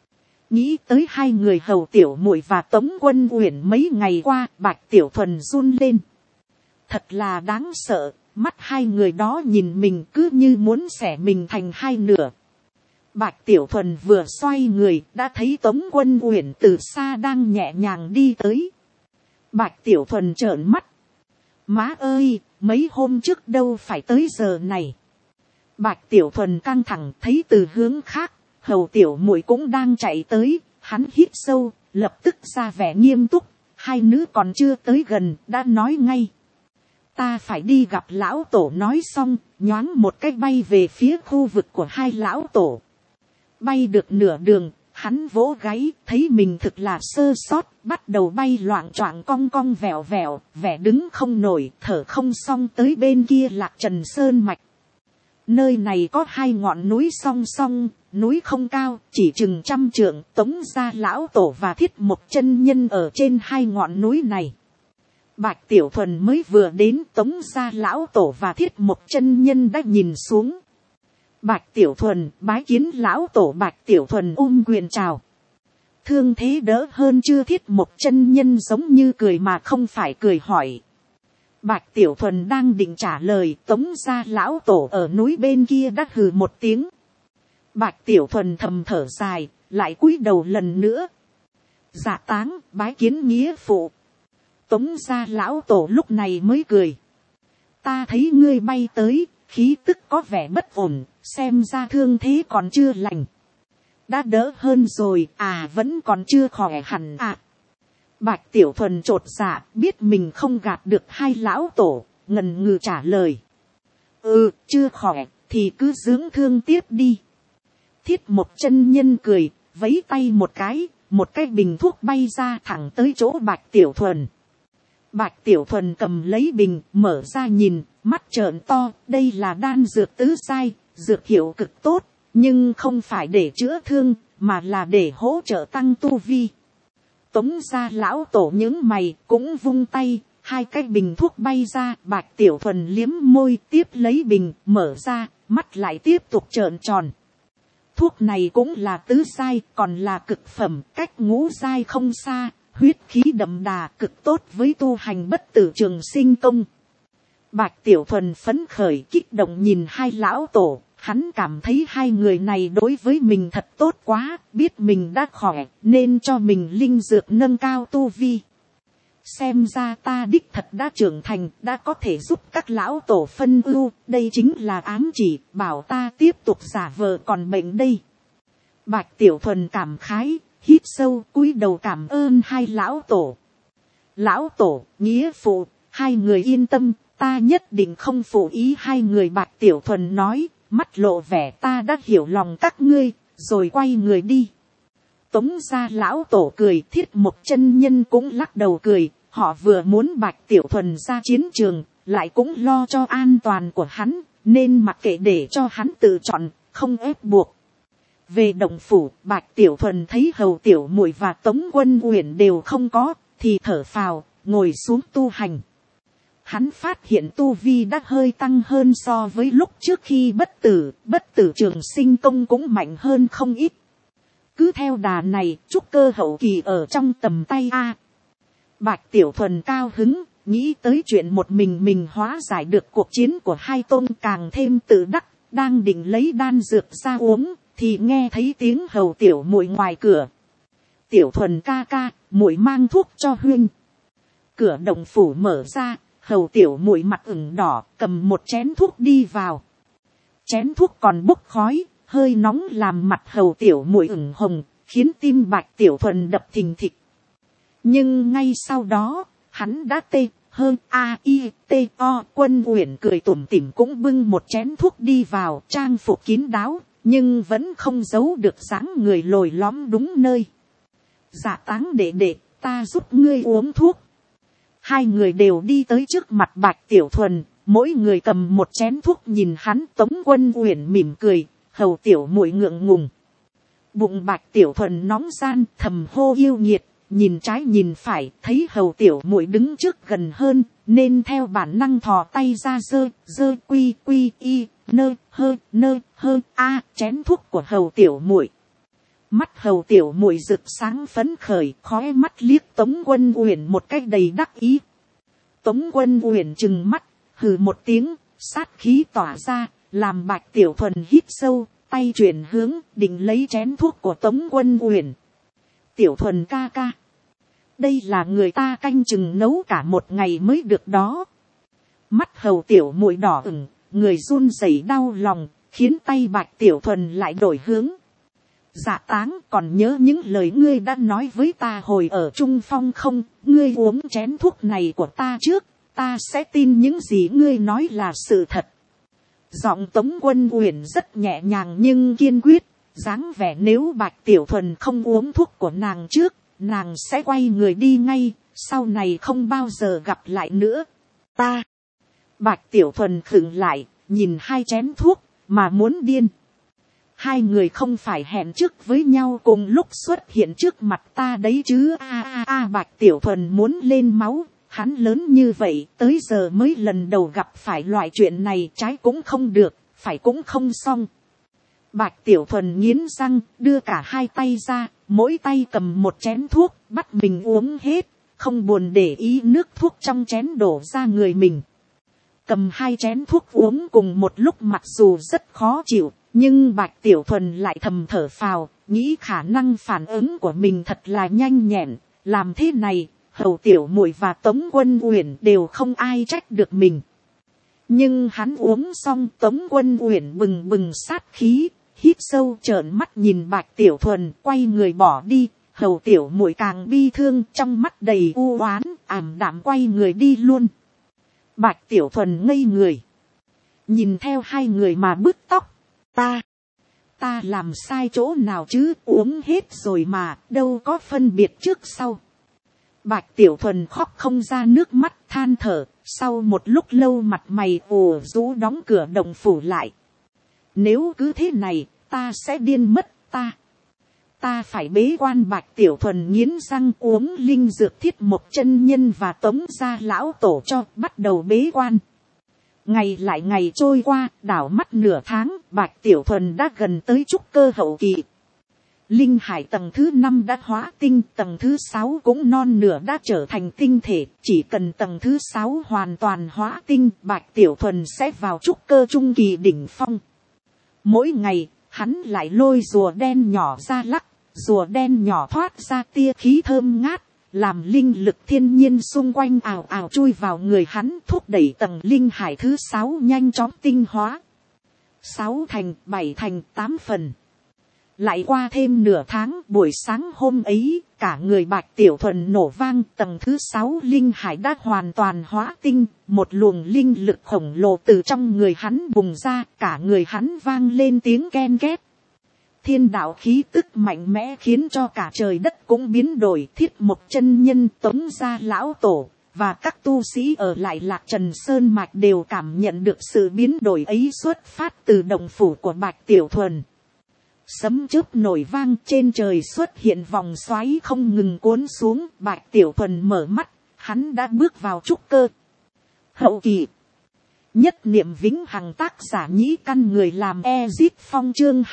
S1: Nghĩ tới hai người Hầu Tiểu Muội và Tống Quân Uyển mấy ngày qua, Bạch Tiểu Thuần run lên. Thật là đáng sợ, mắt hai người đó nhìn mình cứ như muốn xẻ mình thành hai nửa. Bạch Tiểu Thuần vừa xoay người, đã thấy Tống Quân Uyển từ xa đang nhẹ nhàng đi tới. Bạch Tiểu Thuần trợn mắt. Má ơi, mấy hôm trước đâu phải tới giờ này. Bạch Tiểu Thuần căng thẳng, thấy từ hướng khác, Hầu Tiểu Muội cũng đang chạy tới, hắn hít sâu, lập tức ra vẻ nghiêm túc, hai nữ còn chưa tới gần, đã nói ngay. Ta phải đi gặp lão tổ. Nói xong, nhoáng một cái bay về phía khu vực của hai lão tổ. Bay được nửa đường, hắn vỗ gáy, thấy mình thực là sơ sót, bắt đầu bay loạng choạng cong cong vẹo vẹo, vẻ đứng không nổi, thở không xong tới bên kia Lạc Trần Sơn Mạch. Nơi này có hai ngọn núi song song, núi không cao, chỉ chừng 100 trượng, Tống gia lão tổ và Thiết Mộc chân nhân ở trên hai ngọn núi này. Bạch Tiểu Thuần mới vừa đến, Tống gia lão tổ và Thiết Mộc chân nhân đã nhìn xuống. Bạch Tiểu Thuần bái kiến lão tổ. Bạch Tiểu Thuần quyền chào. Thương thế đỡ hơn chưa? Thiết Mộc chân nhân giống như cười mà không phải cười hỏi. Bạch Tiểu Thuần đang định trả lời, Tống gia lão tổ ở núi bên kia đã hừ một tiếng. Bạch Tiểu Thuần thầm thở dài, lại cúi đầu lần nữa. Dạ táng bái kiến nghĩa phụ. Tống gia lão tổ lúc này mới cười. Ta thấy ngươi bay tới, khí tức có vẻ bất ổn, xem ra thương thế còn chưa lành. Đã đỡ hơn rồi, vẫn còn chưa khỏe hẳn à. Bạch Tiểu Thuần chột dạ, biết mình không gạt được hai lão tổ, ngần ngừ trả lời. Chưa khỏe, thì cứ dưỡng thương tiếp đi. Thiết Mộc chân nhân cười, vấy tay một cái bình thuốc bay ra thẳng tới chỗ Bạch Tiểu Thuần. Bạch Tiểu Thuần cầm lấy bình, mở ra nhìn, mắt trợn to, đây là đan dược tứ giai, dược hiệu cực tốt, nhưng không phải để chữa thương, mà là để hỗ trợ tăng tu vi. Tống gia lão tổ những mày, cũng vung tay, hai cái bình thuốc bay ra, Bạch Tiểu Thuần liếm môi, tiếp lấy bình, mở ra, mắt lại tiếp tục trợn tròn. Thuốc này cũng là tứ giai, còn là cực phẩm, cách ngũ giai không xa, huyết khí đậm đà, cực tốt với tu hành bất tử trường sinh công. Bạch Tiểu Thuần phấn khởi kích động nhìn hai lão tổ, hắn cảm thấy hai người này đối với mình thật tốt quá, biết mình đã khỏe, nên cho mình linh dược nâng cao tu vi. Xem ra ta đích thật đã trưởng thành, đã có thể giúp các lão tổ phân ưu, đây chính là ám chỉ, bảo ta tiếp tục giả vờ còn bệnh đây. Bạch Tiểu Thuần cảm khái, hít sâu cúi đầu cảm ơn hai lão tổ. Lão tổ, nghĩa phụ, hai người yên tâm, ta nhất định không phụ ý hai người. Bạch Tiểu Thuần nói, mắt lộ vẻ ta đã hiểu lòng các ngươi, rồi quay người đi. Tống gia lão tổ cười, Thiết Mộc chân nhân cũng lắc đầu cười, họ vừa muốn Bạch Tiểu Thuần ra chiến trường, lại cũng lo cho an toàn của hắn, nên mặc kệ để cho hắn tự chọn, không ép buộc. Về động phủ, Bạch Tiểu Thuần thấy Hầu Tiểu Muội và Tống Quân Uyển đều không có, thì thở phào, ngồi xuống tu hành. Hắn phát hiện tu vi đã hơi tăng hơn so với lúc trước khi bất tử trường sinh công cũng mạnh hơn không ít. Cứ theo đà này, trúc cơ hậu kỳ ở trong tầm tay a. Bạch Tiểu Thuần cao hứng, nghĩ tới chuyện một mình hóa giải được cuộc chiến của hai tôn, càng thêm tự đắc, đang định lấy đan dược ra uống, thì nghe thấy tiếng Hầu Tiểu Muội ngoài cửa. Tiểu Thuần ca ca, muội mang thuốc cho huynh. Cửa động phủ mở ra, Hầu Tiểu Muội mặt ửng đỏ, cầm một chén thuốc đi vào. Chén thuốc còn bốc khói, hơi nóng làm mặt Hầu Tiểu Muội ửng hồng, khiến tim Bạch Tiểu Thuần đập thình thịch. Nhưng ngay sau đó, hắn đã Quân Uyển cười tủm tỉm cũng bưng một chén thuốc đi vào, trang phục kín đáo, nhưng vẫn không giấu được dáng người lồi lõm đúng nơi. Dạ táng đệ đệ, ta giúp ngươi uống thuốc. Hai người đều đi tới trước mặt Bạch Tiểu Thuần, mỗi người cầm một chén thuốc nhìn hắn. Tống Quân Uyển mỉm cười, Hầu Tiểu Muội ngượng ngùng. Bụng Bạch Tiểu Thuần nóng gian, thầm hô yêu nghiệt, nhìn trái nhìn phải, thấy Hầu Tiểu Muội đứng trước gần hơn, nên theo bản năng thò tay ra dơ quy y chén thuốc của Hầu Tiểu Muội. Mắt hầu tiểu muội rực sáng phấn khởi, khóe mắt liếc Tống Quân Uyển một cách đầy đắc ý. Tống Quân Uyển trừng mắt, hừ một tiếng, sát khí tỏa ra, làm Bạch Tiểu Thuần hít sâu, tay chuyển hướng, định lấy chén thuốc của Tống Quân Uyển. Tiểu Thuần ca ca, đây là người ta canh chừng nấu cả một ngày mới được đó. Mắt hầu tiểu muội đỏ ửng, người run rẩy đau lòng, khiến tay Bạch Tiểu Thuần lại đổi hướng. Dạ Táng, còn nhớ những lời ngươi đã nói với ta hồi ở Trung Phong không? Ngươi uống chén thuốc này của ta trước, ta sẽ tin những gì ngươi nói là sự thật. Giọng Tống Quân Uyển rất nhẹ nhàng nhưng kiên quyết, dáng vẻ nếu Bạch Tiểu Thuần không uống thuốc của nàng trước, nàng sẽ quay người đi ngay, sau này không bao giờ gặp lại nữa. Ta. Bạch Tiểu Thuần khựng lại, nhìn hai chén thuốc, mà muốn điên. Hai người không phải hẹn trước với nhau cùng lúc xuất hiện trước mặt ta đấy chứ. Bạch Tiểu Thuần muốn lên máu, hắn lớn như vậy, tới giờ mới lần đầu gặp phải loại chuyện này, trái cũng không được, phải cũng không xong. Bạch Tiểu Thuần nghiến răng, đưa cả hai tay ra, mỗi tay cầm một chén thuốc, bắt mình uống hết, không buồn để ý nước thuốc trong chén đổ ra người mình. Cầm hai chén thuốc uống cùng một lúc mặc dù rất khó chịu, nhưng Bạch Tiểu Thuần lại thầm thở phào, nghĩ khả năng phản ứng của mình thật là nhanh nhẹn, làm thế này, hầu tiểu muội và Tống Quân Uyển đều không ai trách được mình. Nhưng hắn uống xong, Tống Quân Uyển bừng bừng sát khí, hít sâu trợn mắt nhìn Bạch Tiểu Thuần, quay người bỏ đi. Hầu tiểu muội càng bi thương, trong mắt đầy u oán, ảm đạm quay người đi luôn. Bạch Tiểu Thuần ngây người, nhìn theo hai người mà bứt tóc. Ta làm sai chỗ nào chứ, uống hết rồi mà, đâu có phân biệt trước sau. Bạch Tiểu Thuần khóc không ra nước mắt, than thở, sau một lúc lâu mặt mày ủ rũ đóng cửa động phủ lại. Nếu cứ thế này, ta sẽ điên mất, ta phải bế quan. Bạch Tiểu Thuần nghiến răng uống linh dược Thiết Một chân nhân và Tống gia lão tổ cho, bắt đầu bế quan. Ngày lại ngày trôi qua, đảo mắt nửa tháng, Bạch Tiểu Thuần đã gần tới trúc cơ hậu kỳ. Linh hải tầng thứ 5 đã hóa tinh, tầng thứ 6 cũng non nửa đã trở thành tinh thể, chỉ cần tầng thứ 6 hoàn toàn hóa tinh, Bạch Tiểu Thuần sẽ vào trúc cơ trung kỳ đỉnh phong. Mỗi ngày, hắn lại lôi rùa đen nhỏ ra lắc, rùa đen nhỏ thoát ra tia khí thơm ngát, làm linh lực thiên nhiên xung quanh ào ào chui vào người hắn, thúc đẩy tầng linh hải thứ 6 nhanh chóng tinh hóa. 6 thành, 7 thành, 8 phần. Lại qua thêm nửa tháng, buổi sáng hôm ấy, cả người Bạch Tiểu Thuần nổ vang, tầng thứ 6 linh hải đã hoàn toàn hóa tinh, một luồng linh lực khổng lồ từ trong người hắn bùng ra, cả người hắn vang lên tiếng ken két. Thiên đạo khí tức mạnh mẽ khiến cho cả trời đất cũng biến đổi. Thiết Một chân nhân, Tống gia lão tổ và các tu sĩ ở lại Lạc Trần Sơn Mạch đều cảm nhận được sự biến đổi ấy xuất phát từ động phủ của Bạch Tiểu Thuần. Sấm chớp nổi vang, trên trời xuất hiện vòng xoáy không ngừng cuốn xuống. Bạch Tiểu Thuần mở mắt, hắn đã bước vào trúc cơ hậu kỳ. Nhất niệm vĩnh hằng, tác giả Nhĩ Căn, người làm Ezip Phong, chương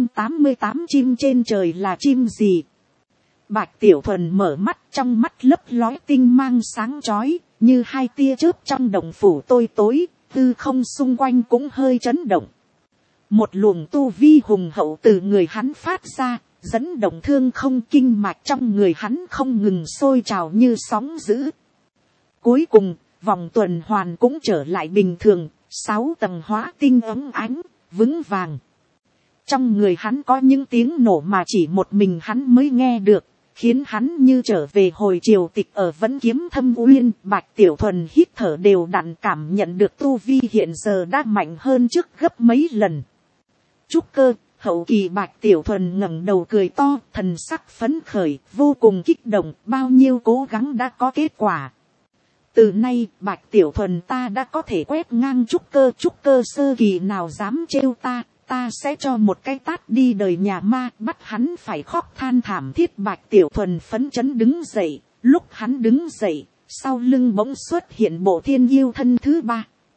S1: 288 chim trên trời là chim gì. Bạch Tiểu Thuần mở mắt, trong mắt lấp lói tinh mang sáng chói, như hai tia chớp trong động phủ tối, hư không xung quanh cũng hơi chấn động. Một luồng tu vi hùng hậu từ người hắn phát ra, dẫn động thương không, kinh mạch trong người hắn không ngừng sôi trào như sóng dữ. Cuối cùng, vòng tuần hoàn cũng trở lại bình thường, 6 tầng hóa tinh ấm ánh, vững vàng. Trong người hắn có những tiếng nổ mà chỉ một mình hắn mới nghe được, khiến hắn như trở về hồi triều tịch ở Vẫn Kiếm Thâm Uyên. Bạch Tiểu Thuần hít thở đều đặn, cảm nhận được tu vi hiện giờ đã mạnh hơn trước gấp mấy lần. Trúc cơ hậu kỳ, Bạch Tiểu Thuần ngẩng đầu cười to, thần sắc phấn khởi, vô cùng kích động, bao nhiêu cố gắng đã có kết quả. Từ nay, Bạch Tiểu Thuần ta đã có thể quét ngang trúc cơ sơ kỳ, nào dám trêu ta sẽ cho một cái tát đi đời nhà ma, bắt hắn phải khóc than thảm thiết. Bạch Tiểu Thuần phấn chấn đứng dậy, lúc hắn đứng dậy, sau lưng bỗng xuất hiện bộ Thiên Yêu thân thứ 3.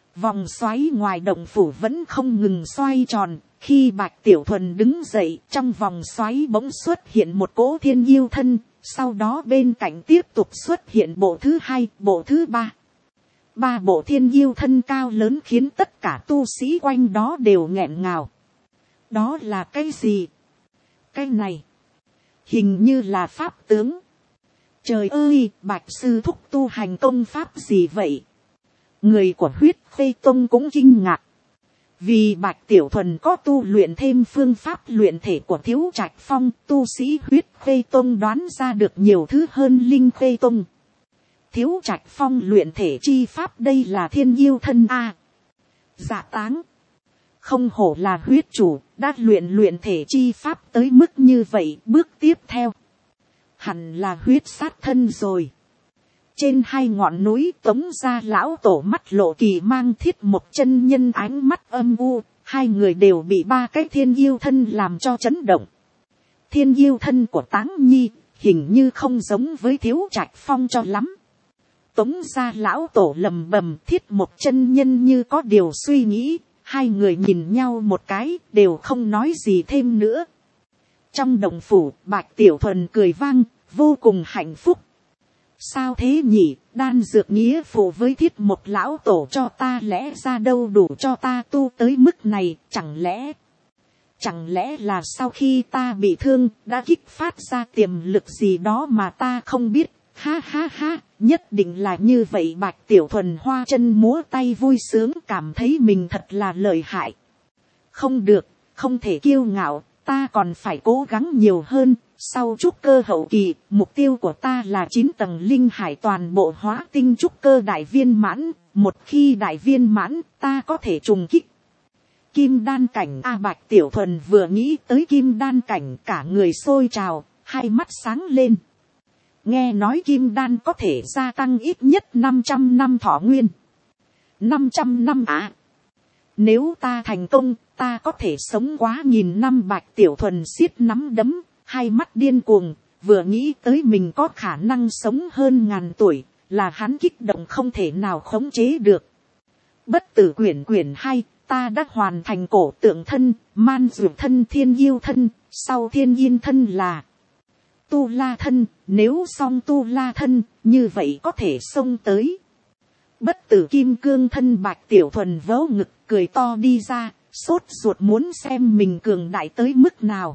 S1: Vòng xoáy ngoài động phủ vẫn không ngừng xoay tròn. Khi Bạch Tiểu Thuần đứng dậy, trong vòng xoáy bỗng xuất hiện một cỗ thiên yêu thân. Sau đó bên cạnh tiếp tục xuất hiện bộ thứ hai, bộ thứ ba. Ba bộ thiên yêu thân cao lớn khiến tất cả tu sĩ quanh đó đều nghẹn ngào. Đó là cái gì? Cái này hình như là pháp tướng. Trời ơi, Bạch sư thúc tu hành công pháp gì vậy? Người của Huyết Khê Tông cũng kinh ngạc. Vì Bạch Tiểu Thuần có tu luyện thêm phương pháp luyện thể của Thiếu Trạch Phong, tu sĩ Huyết Khê Tông đoán ra được nhiều thứ hơn Linh Khê Tông. Thiếu Trạch Phong luyện thể chi pháp, đây là thiên yêu thân a. Dạ táng. Không hổ là huyết chủ, đã luyện thể chi pháp tới mức như vậy. Bước tiếp theo hẳn là huyết sát thân rồi. Trên hai ngọn núi Tống gia lão tổ mắt lộ kỳ mang, Thiết Một chân nhân ánh mắt âm u. Hai người đều bị ba cái thiên yêu thân làm cho chấn động. Thiên yêu thân của Táng Nhi hình như không giống với Thiếu Trạch Phong cho lắm. Tống gia lão tổ lầm bầm, Thiết Một chân nhân như có điều suy nghĩ. Hai người nhìn nhau một cái, đều không nói gì thêm nữa. Trong động phủ, Bạch Tiểu Thuần cười vang, vô cùng hạnh phúc. Sao thế nhỉ, đan dược nghĩa phụ với Thiết Một lão tổ cho ta lẽ ra đâu đủ cho ta tu tới mức này, chẳng lẽ là sau khi ta bị thương, đã kích phát ra tiềm lực gì đó mà ta không biết. Ha ha ha, nhất định là như vậy. Bạch Tiểu Thuần hoa chân múa tay vui sướng, cảm thấy mình thật là lợi hại. Không được, không thể kiêu ngạo, ta còn phải cố gắng nhiều hơn. Sau trúc cơ hậu kỳ, mục tiêu của ta là 9 tầng linh hải toàn bộ hóa tinh trúc cơ đại viên mãn. Một khi đại viên mãn, ta có thể trùng kích kim đan cảnh. Bạch Tiểu Thuần vừa nghĩ tới kim đan cảnh, cả người sôi trào, hai mắt sáng lên. Nghe nói kim đan có thể gia tăng ít nhất 500 năm thọ nguyên. 500 năm à? Nếu ta thành công, ta có thể sống quá 1000 năm. Bạch Tiểu Thuần siết nắm đấm, hai mắt điên cuồng, vừa nghĩ tới mình có khả năng sống hơn 1000 tuổi, là hắn kích động không thể nào khống chế được. Bất Tử quyển 2, ta đã hoàn thành cổ tượng thân, man dược thân, thiên yêu thân, sau thiên yên thân là tu la thân. Nếu xong tu la thân, như vậy có thể xông tới bất tử kim cương thân. Bạch Tiểu Thuần vớ ngực cười to đi ra, sốt ruột muốn xem mình cường đại tới mức nào.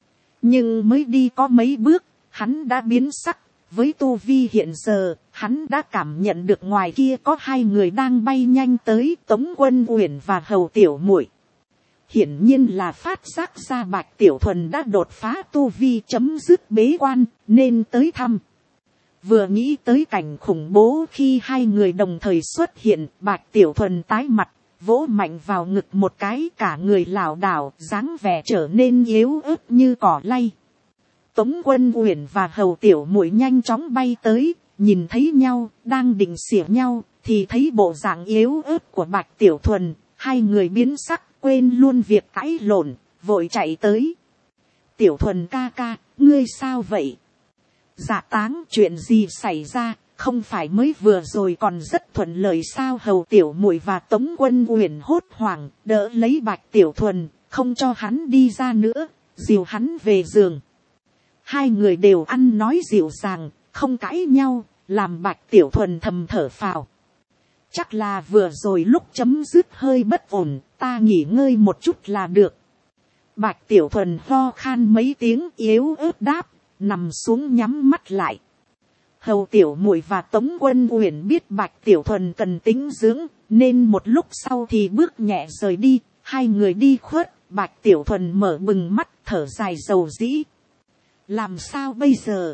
S1: Nhưng mới đi có mấy bước, hắn đã biến sắc. Với tu vi hiện giờ, hắn đã cảm nhận được ngoài kia có hai người đang bay nhanh tới, Tống Quân Uyển và Hầu Tiểu Muội. Hiển nhiên là phát giác ra Bạch Tiểu Thuần đã đột phá tu vi, chấm dứt bế quan, nên tới thăm. Vừa nghĩ tới cảnh khủng bố khi hai người đồng thời xuất hiện, Bạch Tiểu Thuần tái mặt, vỗ mạnh vào ngực một cái, cả người lảo đảo, dáng vẻ trở nên yếu ớt như cỏ lay. Tống Quân Uyển và Hầu Tiểu Muội nhanh chóng bay tới, nhìn thấy nhau, đang định xỉa nhau, thì thấy bộ dạng yếu ớt của Bạch Tiểu Thuần, hai người biến sắc, quên luôn việc cãi lộn, vội chạy tới. Tiểu Thuần ca ca, ngươi sao vậy? Dạ táng, chuyện gì xảy ra, không phải mới vừa rồi còn rất thuận lợi sao? Hầu Tiểu Muội và Tống Quân Uyển hốt hoảng, đỡ lấy Bạch Tiểu Thuần, không cho hắn đi ra nữa, dìu hắn về giường. Hai người đều ăn nói dịu dàng, không cãi nhau, làm Bạch Tiểu Thuần thầm thở phào. Chắc là vừa rồi lúc chấm dứt hơi bất ổn, ta nghỉ ngơi một chút là được. Bạch Tiểu Thuần ho khan mấy tiếng, yếu ớt đáp, nằm xuống nhắm mắt lại. Hầu Tiểu Muội và Tống Quân Uyển biết Bạch Tiểu Thuần cần tĩnh dưỡng, nên một lúc sau thì bước nhẹ rời đi. Hai người đi khuất, Bạch Tiểu Thuần mở bừng mắt, thở dài dầu dĩ. Làm sao bây giờ?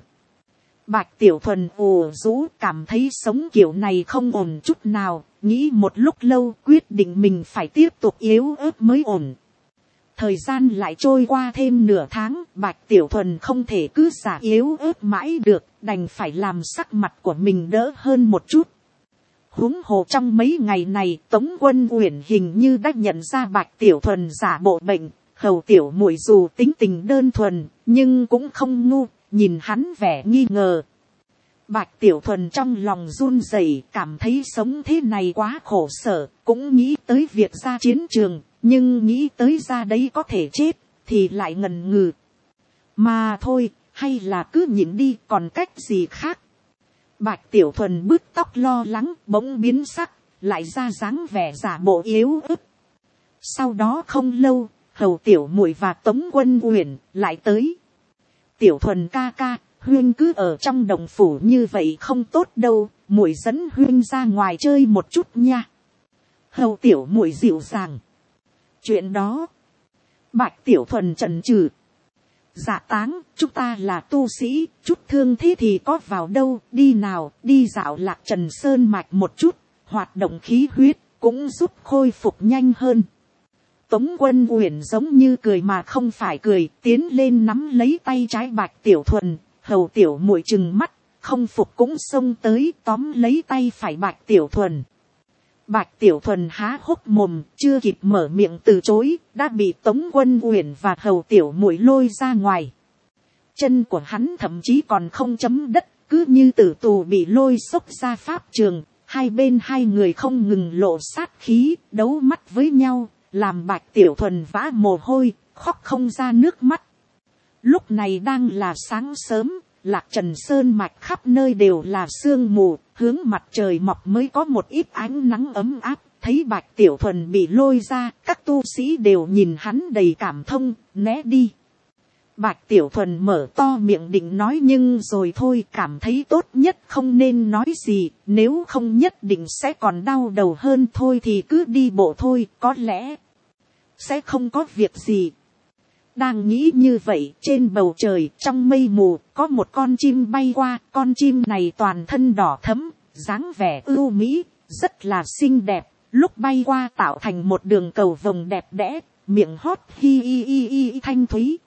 S1: Bạch Tiểu Thuần ù rũ, cảm thấy sống kiểu này không ổn chút nào, nghĩ một lúc lâu, quyết định mình phải tiếp tục yếu ớt mới ổn. Thời gian lại trôi qua thêm nửa tháng, Bạch Tiểu Thuần không thể cứ giả yếu ớt mãi được, đành phải làm sắc mặt của mình đỡ hơn một chút. Huống hồ trong mấy ngày này, Tống Quân Uyển hình như đã nhận ra Bạch Tiểu Thuần giả bộ bệnh. Hầu Tiểu Muội dù tính tình đơn thuần, nhưng cũng không ngu, nhìn hắn vẻ nghi ngờ. Bạch Tiểu Thuần trong lòng run rẩy, cảm thấy sống thế này quá khổ sở, cũng nghĩ tới việc ra chiến trường, nhưng nghĩ tới ra đấy có thể chết, thì lại ngần ngừ. Mà thôi, hay là cứ nhịn đi, còn cách gì khác. Bạch Tiểu Thuần bứt tóc lo lắng, bỗng biến sắc, lại ra dáng vẻ giả bộ yếu ớt. Sau đó không lâu, Hầu Tiểu Muội và Tống Quân Uyển lại tới. Tiểu Thuần ca ca, Huyên cứ ở trong đồng phủ như vậy không tốt đâu, muội dẫn Huyên ra ngoài chơi một chút nha. Hầu Tiểu Muội dịu dàng. Chuyện đó, Bạch Tiểu Thuần chần chừ. Dạ Táng, chúng ta là tu sĩ, chút thương thế thì có vào đâu, đi nào, đi dạo Lạc Trần Sơn mạch một chút, hoạt động khí huyết, cũng giúp khôi phục nhanh hơn. Tống Quân Uyển giống như cười mà không phải cười, tiến lên nắm lấy tay trái Bạch Tiểu Thuần, Hầu Tiểu Muội trừng mắt, không phục cũng xông tới tóm lấy tay phải Bạch Tiểu Thuần. Bạch Tiểu Thuần há hốc mồm, chưa kịp mở miệng từ chối, đã bị Tống Quân Uyển và Hầu Tiểu Muội lôi ra ngoài. Chân của hắn thậm chí còn không chấm đất, cứ như tử tù bị lôi xốc ra pháp trường, hai bên hai người không ngừng lộ sát khí, đấu mắt với nhau, làm Bạch Tiểu Thuần vã mồ hôi, khóc không ra nước mắt. Lúc này đang là sáng sớm, Lạc Trần Sơn mạch khắp nơi đều là sương mù, hướng mặt trời mọc mới có một ít ánh nắng ấm áp. Thấy Bạch Tiểu Thuần bị lôi ra, các tu sĩ đều nhìn hắn đầy cảm thông, né đi. Bạch Tiểu Thuần mở to miệng định nói nhưng rồi thôi, cảm thấy tốt nhất không nên nói gì, nếu không nhất định sẽ còn đau đầu hơn, thôi thì cứ đi bộ thôi, có lẽ sẽ không có việc gì. Đang nghĩ như vậy, trên bầu trời trong mây mù có một con chim bay qua, con chim này toàn thân đỏ thẫm, dáng vẻ ưu mỹ, rất là xinh đẹp, lúc bay qua tạo thành một đường cầu vồng đẹp đẽ, miệng hót hi hi hi hi thanh thúy.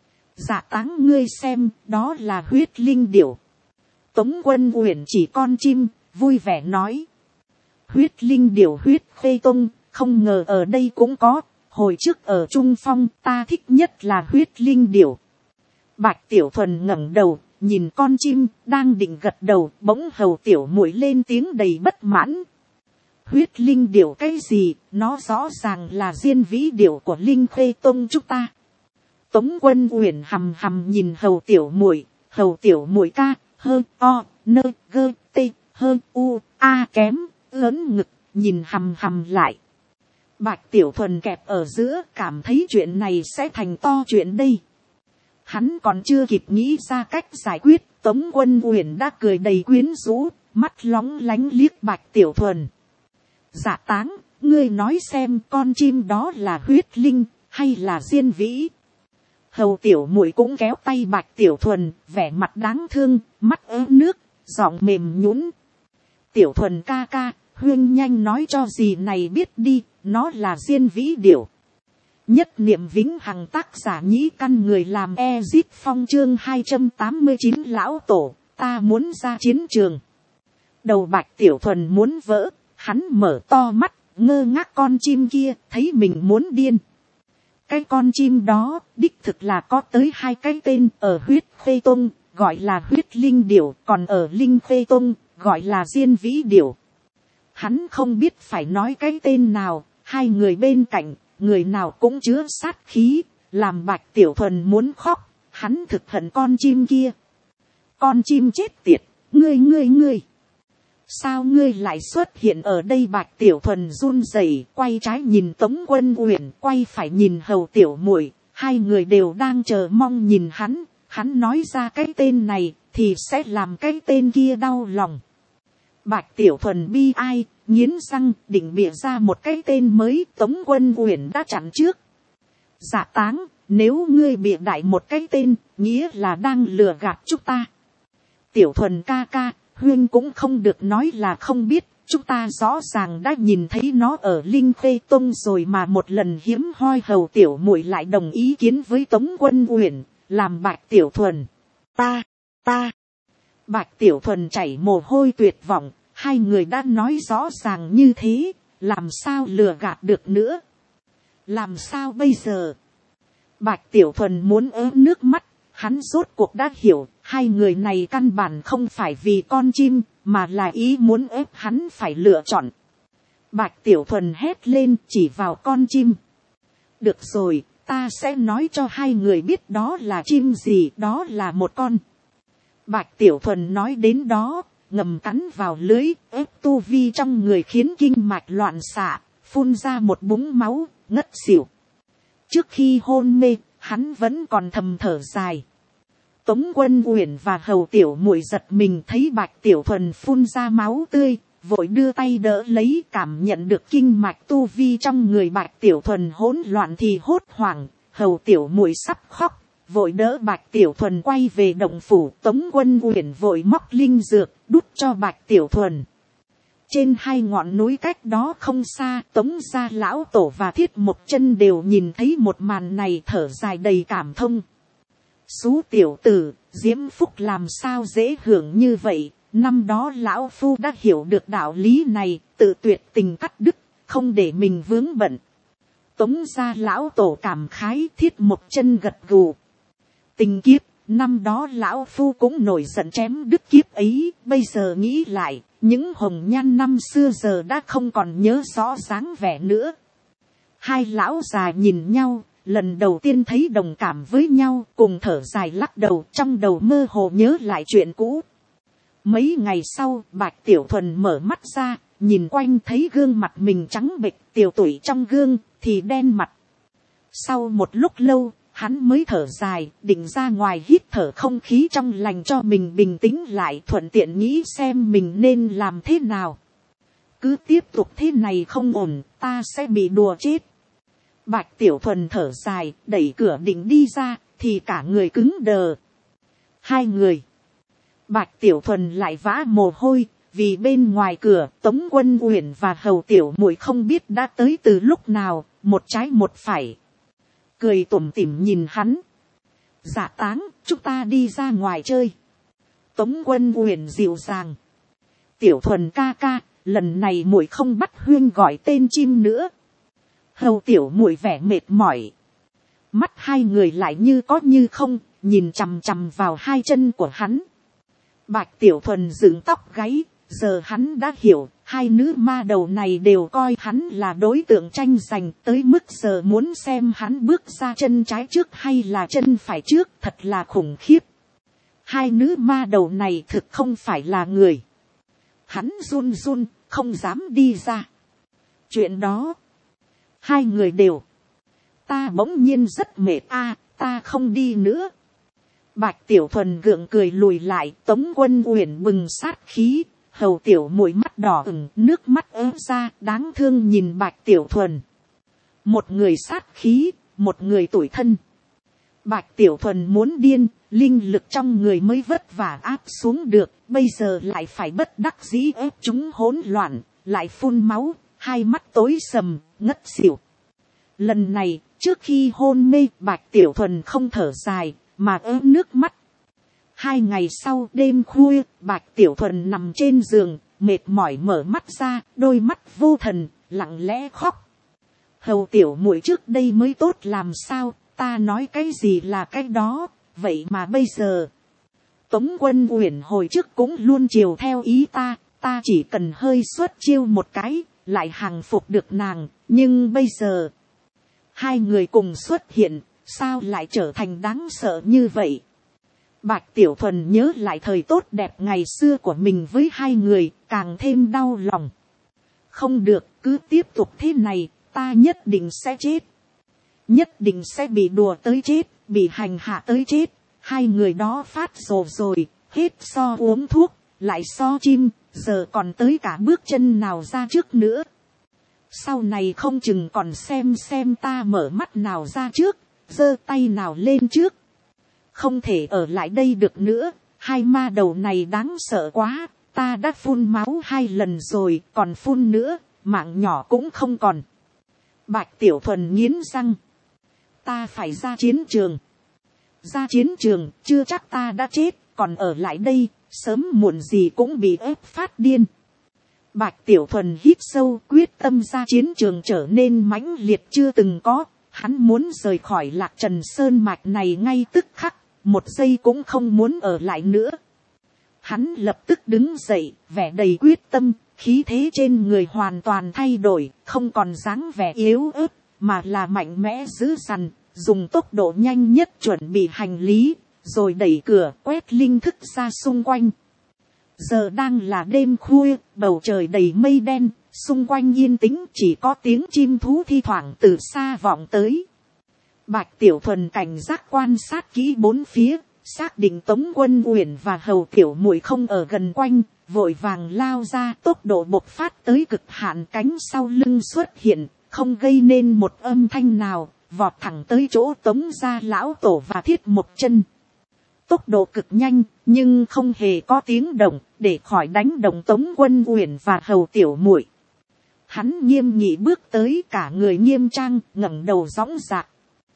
S1: Dạ Táng, ngươi xem, đó là huyết linh điểu. Tống Quân Uyển chỉ con chim, vui vẻ nói. Huyết linh điểu, huyết khê tông, không ngờ ở đây cũng có. Hồi trước ở Trung Phong ta thích nhất là huyết linh điểu. Bạch Tiểu Thuần ngẩng đầu, nhìn con chim, đang định gật đầu, bỗng Hầu Tiểu Muội lên tiếng đầy bất mãn. Huyết linh điểu cái gì, nó rõ ràng là diên vĩ điểu của Linh Khê Tông chúng ta. Tống Quân Uyển hầm hầm nhìn Hầu Tiểu Muội, Hầu Tiểu Muội ca, hơ, o, nơ, gơ, tê, hơ, u, a kém, lớn ngực, nhìn hầm hầm lại. Bạch Tiểu Thuần kẹp ở giữa, cảm thấy chuyện này sẽ thành to chuyện đây. Hắn còn chưa kịp nghĩ ra cách giải quyết, Tống Quân Uyển đã cười đầy quyến rũ, mắt lóng lánh liếc Bạch Tiểu Thuần. Dạ Táng, ngươi nói xem con chim đó là huyết linh, hay là diên vĩ? Hầu Tiểu Muội cũng kéo tay Bạch Tiểu Thuần, vẻ mặt đáng thương, mắt ớ nước, giọng mềm nhũn. Tiểu Thuần ca ca, Huyên nhanh nói cho dì này biết đi, nó là diên vĩ điểu. Nhất niệm vĩnh hằng, tác giả Nhĩ Căn, người làm Ezip Phong, chương 289 lão tổ, ta muốn ra chiến trường. Đầu Bạch Tiểu Thuần muốn vỡ, hắn mở to mắt, ngơ ngác con chim kia, thấy mình muốn điên. Cái con chim đó, đích thực là có tới 2 cái tên, ở huyết khê tông, gọi là huyết linh điểu, còn ở linh khê tông, gọi là diên vĩ điểu. Hắn không biết phải nói cái tên nào, hai người bên cạnh, người nào cũng chứa sát khí, làm Bạch Tiểu Thuần muốn khóc, hắn thực hận con chim kia. Con chim chết tiệt, ngươi. Sao ngươi lại xuất hiện ở đây? Bạch Tiểu Thuần run rẩy, quay trái nhìn Tống Quân Uyển, quay phải nhìn Hầu Tiểu Muội, hai người đều đang chờ mong nhìn hắn, hắn nói ra cái tên này, thì sẽ làm cái tên kia đau lòng. Bạch Tiểu Thuần bi ai, nghiến răng, định bịa ra một cái tên mới, Tống Quân Uyển đã chặn trước. Dạ Táng, nếu ngươi bịa đại một cái tên, nghĩa là đang lừa gạt chúng ta. Tiểu Thuần ca ca, Huyên cũng không được nói là không biết, chúng ta rõ ràng đã nhìn thấy nó ở Linh Khê Tông rồi mà. Một lần hiếm hoi, Hầu Tiểu Muội lại đồng ý kiến với Tống Quân Uyển, làm Bạch Tiểu Thuần. Ta. Bạch Tiểu Thuần chảy mồ hôi tuyệt vọng, hai người đã nói rõ ràng như thế, làm sao lừa gạt được nữa. Làm sao bây giờ? Bạch Tiểu Thuần muốn ớ nước mắt, hắn rốt cuộc đã hiểu, Hai người này căn bản không phải vì con chim, mà là ý muốn ép hắn phải lựa chọn. Bạch Tiểu Thuần hét lên chỉ vào con chim. Được rồi, ta sẽ nói cho hai người biết đó là chim gì, đó là một con. Bạch Tiểu Thuần nói đến đó, ngầm cắn vào lưới, ép tu vi trong người khiến kinh mạch loạn xạ, phun ra một búng máu, ngất xỉu. Trước khi hôn mê, hắn vẫn còn thầm thở dài. Tống Quân Uyển và Hầu Tiểu Muội giật mình thấy Bạch Tiểu Thuần phun ra máu tươi, vội đưa tay đỡ lấy, cảm nhận được kinh mạch tu vi trong người Bạch Tiểu Thuần hỗn loạn thì hốt hoảng. Hầu Tiểu Muội sắp khóc, vội đỡ Bạch Tiểu Thuần quay về động phủ. Tống Quân Uyển vội móc linh dược đút cho Bạch Tiểu Thuần. Trên hai ngọn núi cách đó không xa, Tống gia lão tổ và Thiết Mộc Chân đều nhìn thấy một màn này, thở dài đầy cảm thông. Xú tiểu tử, Diễm Phúc làm sao dễ hưởng như vậy, năm đó lão phu đã hiểu được đạo lý này, tự tuyệt tình cắt đứt, không để mình vướng bận. Tống gia lão tổ cảm khái. Thiết Mộc Chân gật gù. Tình kiếp, năm đó lão phu cũng nổi giận chém đứt kiếp ấy, bây giờ nghĩ lại, những hồng nhan năm xưa giờ đã không còn nhớ rõ dáng vẻ nữa. Hai lão già nhìn nhau, lần đầu tiên thấy đồng cảm với nhau, cùng thở dài lắc đầu, trong đầu mơ hồ nhớ lại chuyện cũ. Mấy ngày sau, Bạch Tiểu Thuần mở mắt ra, nhìn quanh thấy gương mặt mình trắng bệch, tiều tụy trong gương thì đen mặt. Sau một lúc lâu, hắn mới thở dài, định ra ngoài hít thở không khí trong lành cho mình bình tĩnh lại, thuận tiện nghĩ xem mình nên làm thế nào. Cứ tiếp tục thế này không ổn, ta sẽ bị đùa chết. Bạch Tiểu Thuần thở dài, đẩy cửa định đi ra, thì cả người cứng đờ. Hai người. Bạch Tiểu Thuần lại vã mồ hôi, vì bên ngoài cửa Tống Quân Uyển và Hầu Tiểu Muội không biết đã tới từ lúc nào, một trái một phải. Cười tủm tỉm nhìn hắn. Dạ Táng, chúng ta đi ra ngoài chơi. Tống Quân Uyển dịu dàng. Tiểu Thuần ca ca, lần này muội không bắt Huyên gọi tên chim nữa. Hầu Tiểu Muội vẻ mệt mỏi. Mắt hai người lại như có như không, nhìn chằm chằm vào hai chân của hắn. Bạch Tiểu Thuần dựng tóc gáy, giờ hắn đã hiểu, hai nữ ma đầu này đều coi hắn là đối tượng tranh giành, tới mức giờ muốn xem hắn bước ra chân trái trước hay là chân phải trước, thật là khủng khiếp. Hai nữ ma đầu này thực không phải là người. Hắn run run, không dám đi ra. Chuyện đó, hai người đều. Ta bỗng nhiên rất mệt ta không đi nữa. Bạch Tiểu Thuần gượng cười lùi lại. Tống Quân Uyển bừng sát khí. Hầu Tiểu Muội mắt đỏ ửng, nước mắt ứa ra, đáng thương nhìn Bạch Tiểu Thuần. Một người sát khí, một người tủi thân. Bạch Tiểu Thuần muốn điên, linh lực trong người mới vất vả áp xuống được, bây giờ lại phải bất đắc dĩ ép chúng hỗn loạn, lại phun máu, hai mắt tối sầm, ngất xỉu. Lần này, trước khi hôn mê, Bạch Tiểu Thuần không thở dài, mà ớ nước mắt. 2 ngày sau đêm khuya, Bạch Tiểu Thuần nằm trên giường, mệt mỏi mở mắt ra, đôi mắt vô thần, lặng lẽ khóc. Hầu Tiểu Muội trước đây mới tốt làm sao, ta nói cái gì là cái đó, vậy mà bây giờ. Tống Quân Uyển hồi trước cũng luôn chiều theo ý ta chỉ cần hơi xuất chiêu một cái, lại hàng phục được nàng, nhưng bây giờ. Hai người cùng xuất hiện, sao lại trở thành đáng sợ như vậy. Bạch Tiểu Thuần nhớ lại thời tốt đẹp ngày xưa của mình với hai người, càng thêm đau lòng. Không được, cứ tiếp tục thế này, ta nhất định sẽ chết. Nhất định sẽ bị đùa tới chết, bị hành hạ tới chết. Hai người đó phát rồ rồi, hết so uống thuốc, lại so chim, giờ còn tới cả bước chân nào ra trước nữa. Sau này không chừng còn xem ta mở mắt nào ra trước, giơ tay nào lên trước. Không thể ở lại đây được nữa, hai ma đầu này đáng sợ quá, ta đã phun máu 2 lần rồi, còn phun nữa, mạng nhỏ cũng không còn. Bạch Tiểu Thuần nghiến răng. Ta phải ra chiến trường. Ra chiến trường, chưa chắc ta đã chết, còn ở lại đây, sớm muộn gì cũng bị ép phát điên. Bạch Tiểu Thuần hít sâu, quyết tâm ra chiến trường trở nên mãnh liệt chưa từng có. Hắn muốn rời khỏi Lạc Trần Sơn mạch này ngay tức khắc, một giây cũng không muốn ở lại nữa. Hắn lập tức đứng dậy, vẻ đầy quyết tâm, khí thế trên người hoàn toàn thay đổi, không còn dáng vẻ yếu ớt, mà là mạnh mẽ dữ dằn, dùng tốc độ nhanh nhất chuẩn bị hành lý, rồi đẩy cửa quét linh thức ra xung quanh. Giờ đang là đêm khuya, bầu trời đầy mây đen, xung quanh yên tĩnh, chỉ có tiếng chim thú thi thoảng từ xa vọng tới. Bạch Tiểu Thuần cảnh giác quan sát kỹ bốn phía, xác định Tống Quân Uyển và Hầu Tiểu Muội không ở gần quanh, vội vàng lao ra, tốc độ bộc phát tới cực hạn, cánh sau lưng xuất hiện, không gây nên một âm thanh nào, vọt thẳng tới chỗ Tống gia lão tổ và Thiết Mộc Chân. Tốc độ cực nhanh, nhưng không hề có tiếng động, để khỏi đánh động Tống Quân Uyển và Hầu Tiểu Muội. Hắn nghiêm nghị bước tới, cả người nghiêm trang, ngẩng đầu dõng dạc.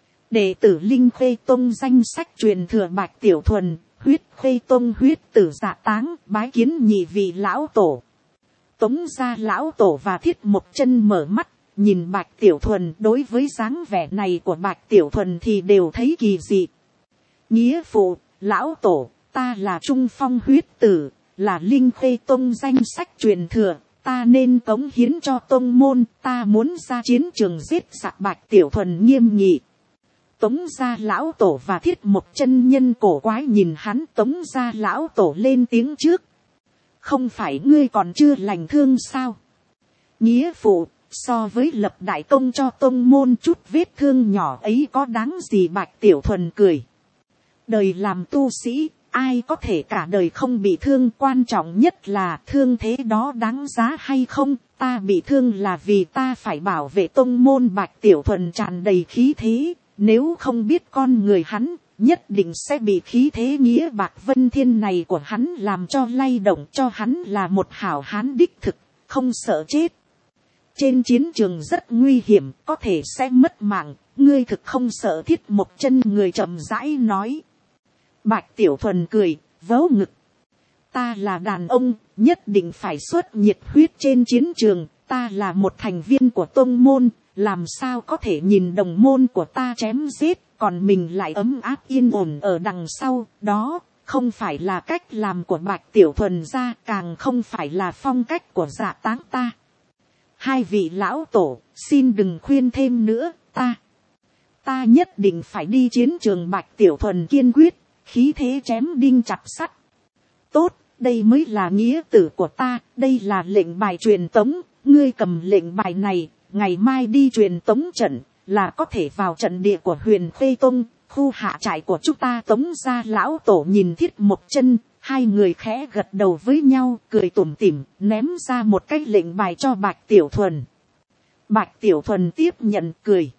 S1: Đệ tử Linh Khê Tông danh sách truyền thừa Bạch Tiểu Thuần, Huyết Khê Tông huyết tử Dạ Táng, bái kiến nhị vị lão tổ. Tống gia lão tổ và Thiết Mộc Chân mở mắt, nhìn Bạch Tiểu Thuần, đối với dáng vẻ này của Bạch Tiểu Thuần thì đều thấy kỳ dị. Nghĩa phụ, lão tổ, ta là Trung Phong huyết tử, là Linh Khê Tông danh sách truyền thừa, ta nên cống hiến cho tông môn, ta muốn ra chiến trường giết giặc. Bạch Tiểu Thuần nghiêm nghị. Tống gia lão tổ và Thiết Mộc Chân nhân cổ quái nhìn hắn. Tống gia lão tổ lên tiếng trước. Không phải ngươi còn chưa lành thương sao? Nghĩa phụ, so với lập đại công cho tông môn, chút vết thương nhỏ ấy có đáng gì? Bạch Tiểu Thuần cười. Đời làm tu sĩ, ai có thể cả đời không bị thương, quan trọng nhất là thương thế đó đáng giá hay không. Ta bị thương là vì ta phải bảo vệ tông môn. Bạch Tiểu Thuần tràn đầy khí thế, nếu không biết con người hắn, nhất định sẽ bị khí thế nghĩa bạc vân thiên này của hắn làm cho lay động, cho hắn là một hảo hán đích thực, không sợ chết. Trên chiến trường rất nguy hiểm, có thể sẽ mất mạng, ngươi thực không sợ? Thiết Mộc Chân người chậm rãi nói. Bạch Tiểu Thuần cười, vớ ngực. Ta là đàn ông, nhất định phải xuất nhiệt huyết trên chiến trường, ta là một thành viên của tông môn, làm sao có thể nhìn đồng môn của ta chém giết, còn mình lại ấm áp yên ổn ở đằng sau. Đó không phải là cách làm của Bạch Tiểu Thuần ra, càng không phải là phong cách của Dạ Táng ta. Hai vị lão tổ, xin đừng khuyên thêm nữa, ta nhất định phải đi chiến trường. Bạch Tiểu Thuần kiên quyết, khí thế chém đinh chặt sắt. Tốt, đây mới là nghĩa tử của ta, đây là lệnh bài truyền tống, ngươi cầm lệnh bài này, ngày mai đi truyền tống trận, là có thể vào trận địa của Huyền Khê Tông, khu hạ trại của chúng ta. Tống gia lão tổ nhìn Thiết Mộc Chân, hai người khẽ gật đầu với nhau, cười tủm tỉm, ném ra một cái lệnh bài cho Bạch Tiểu Thuần. Bạch Tiểu Thuần tiếp nhận, cười.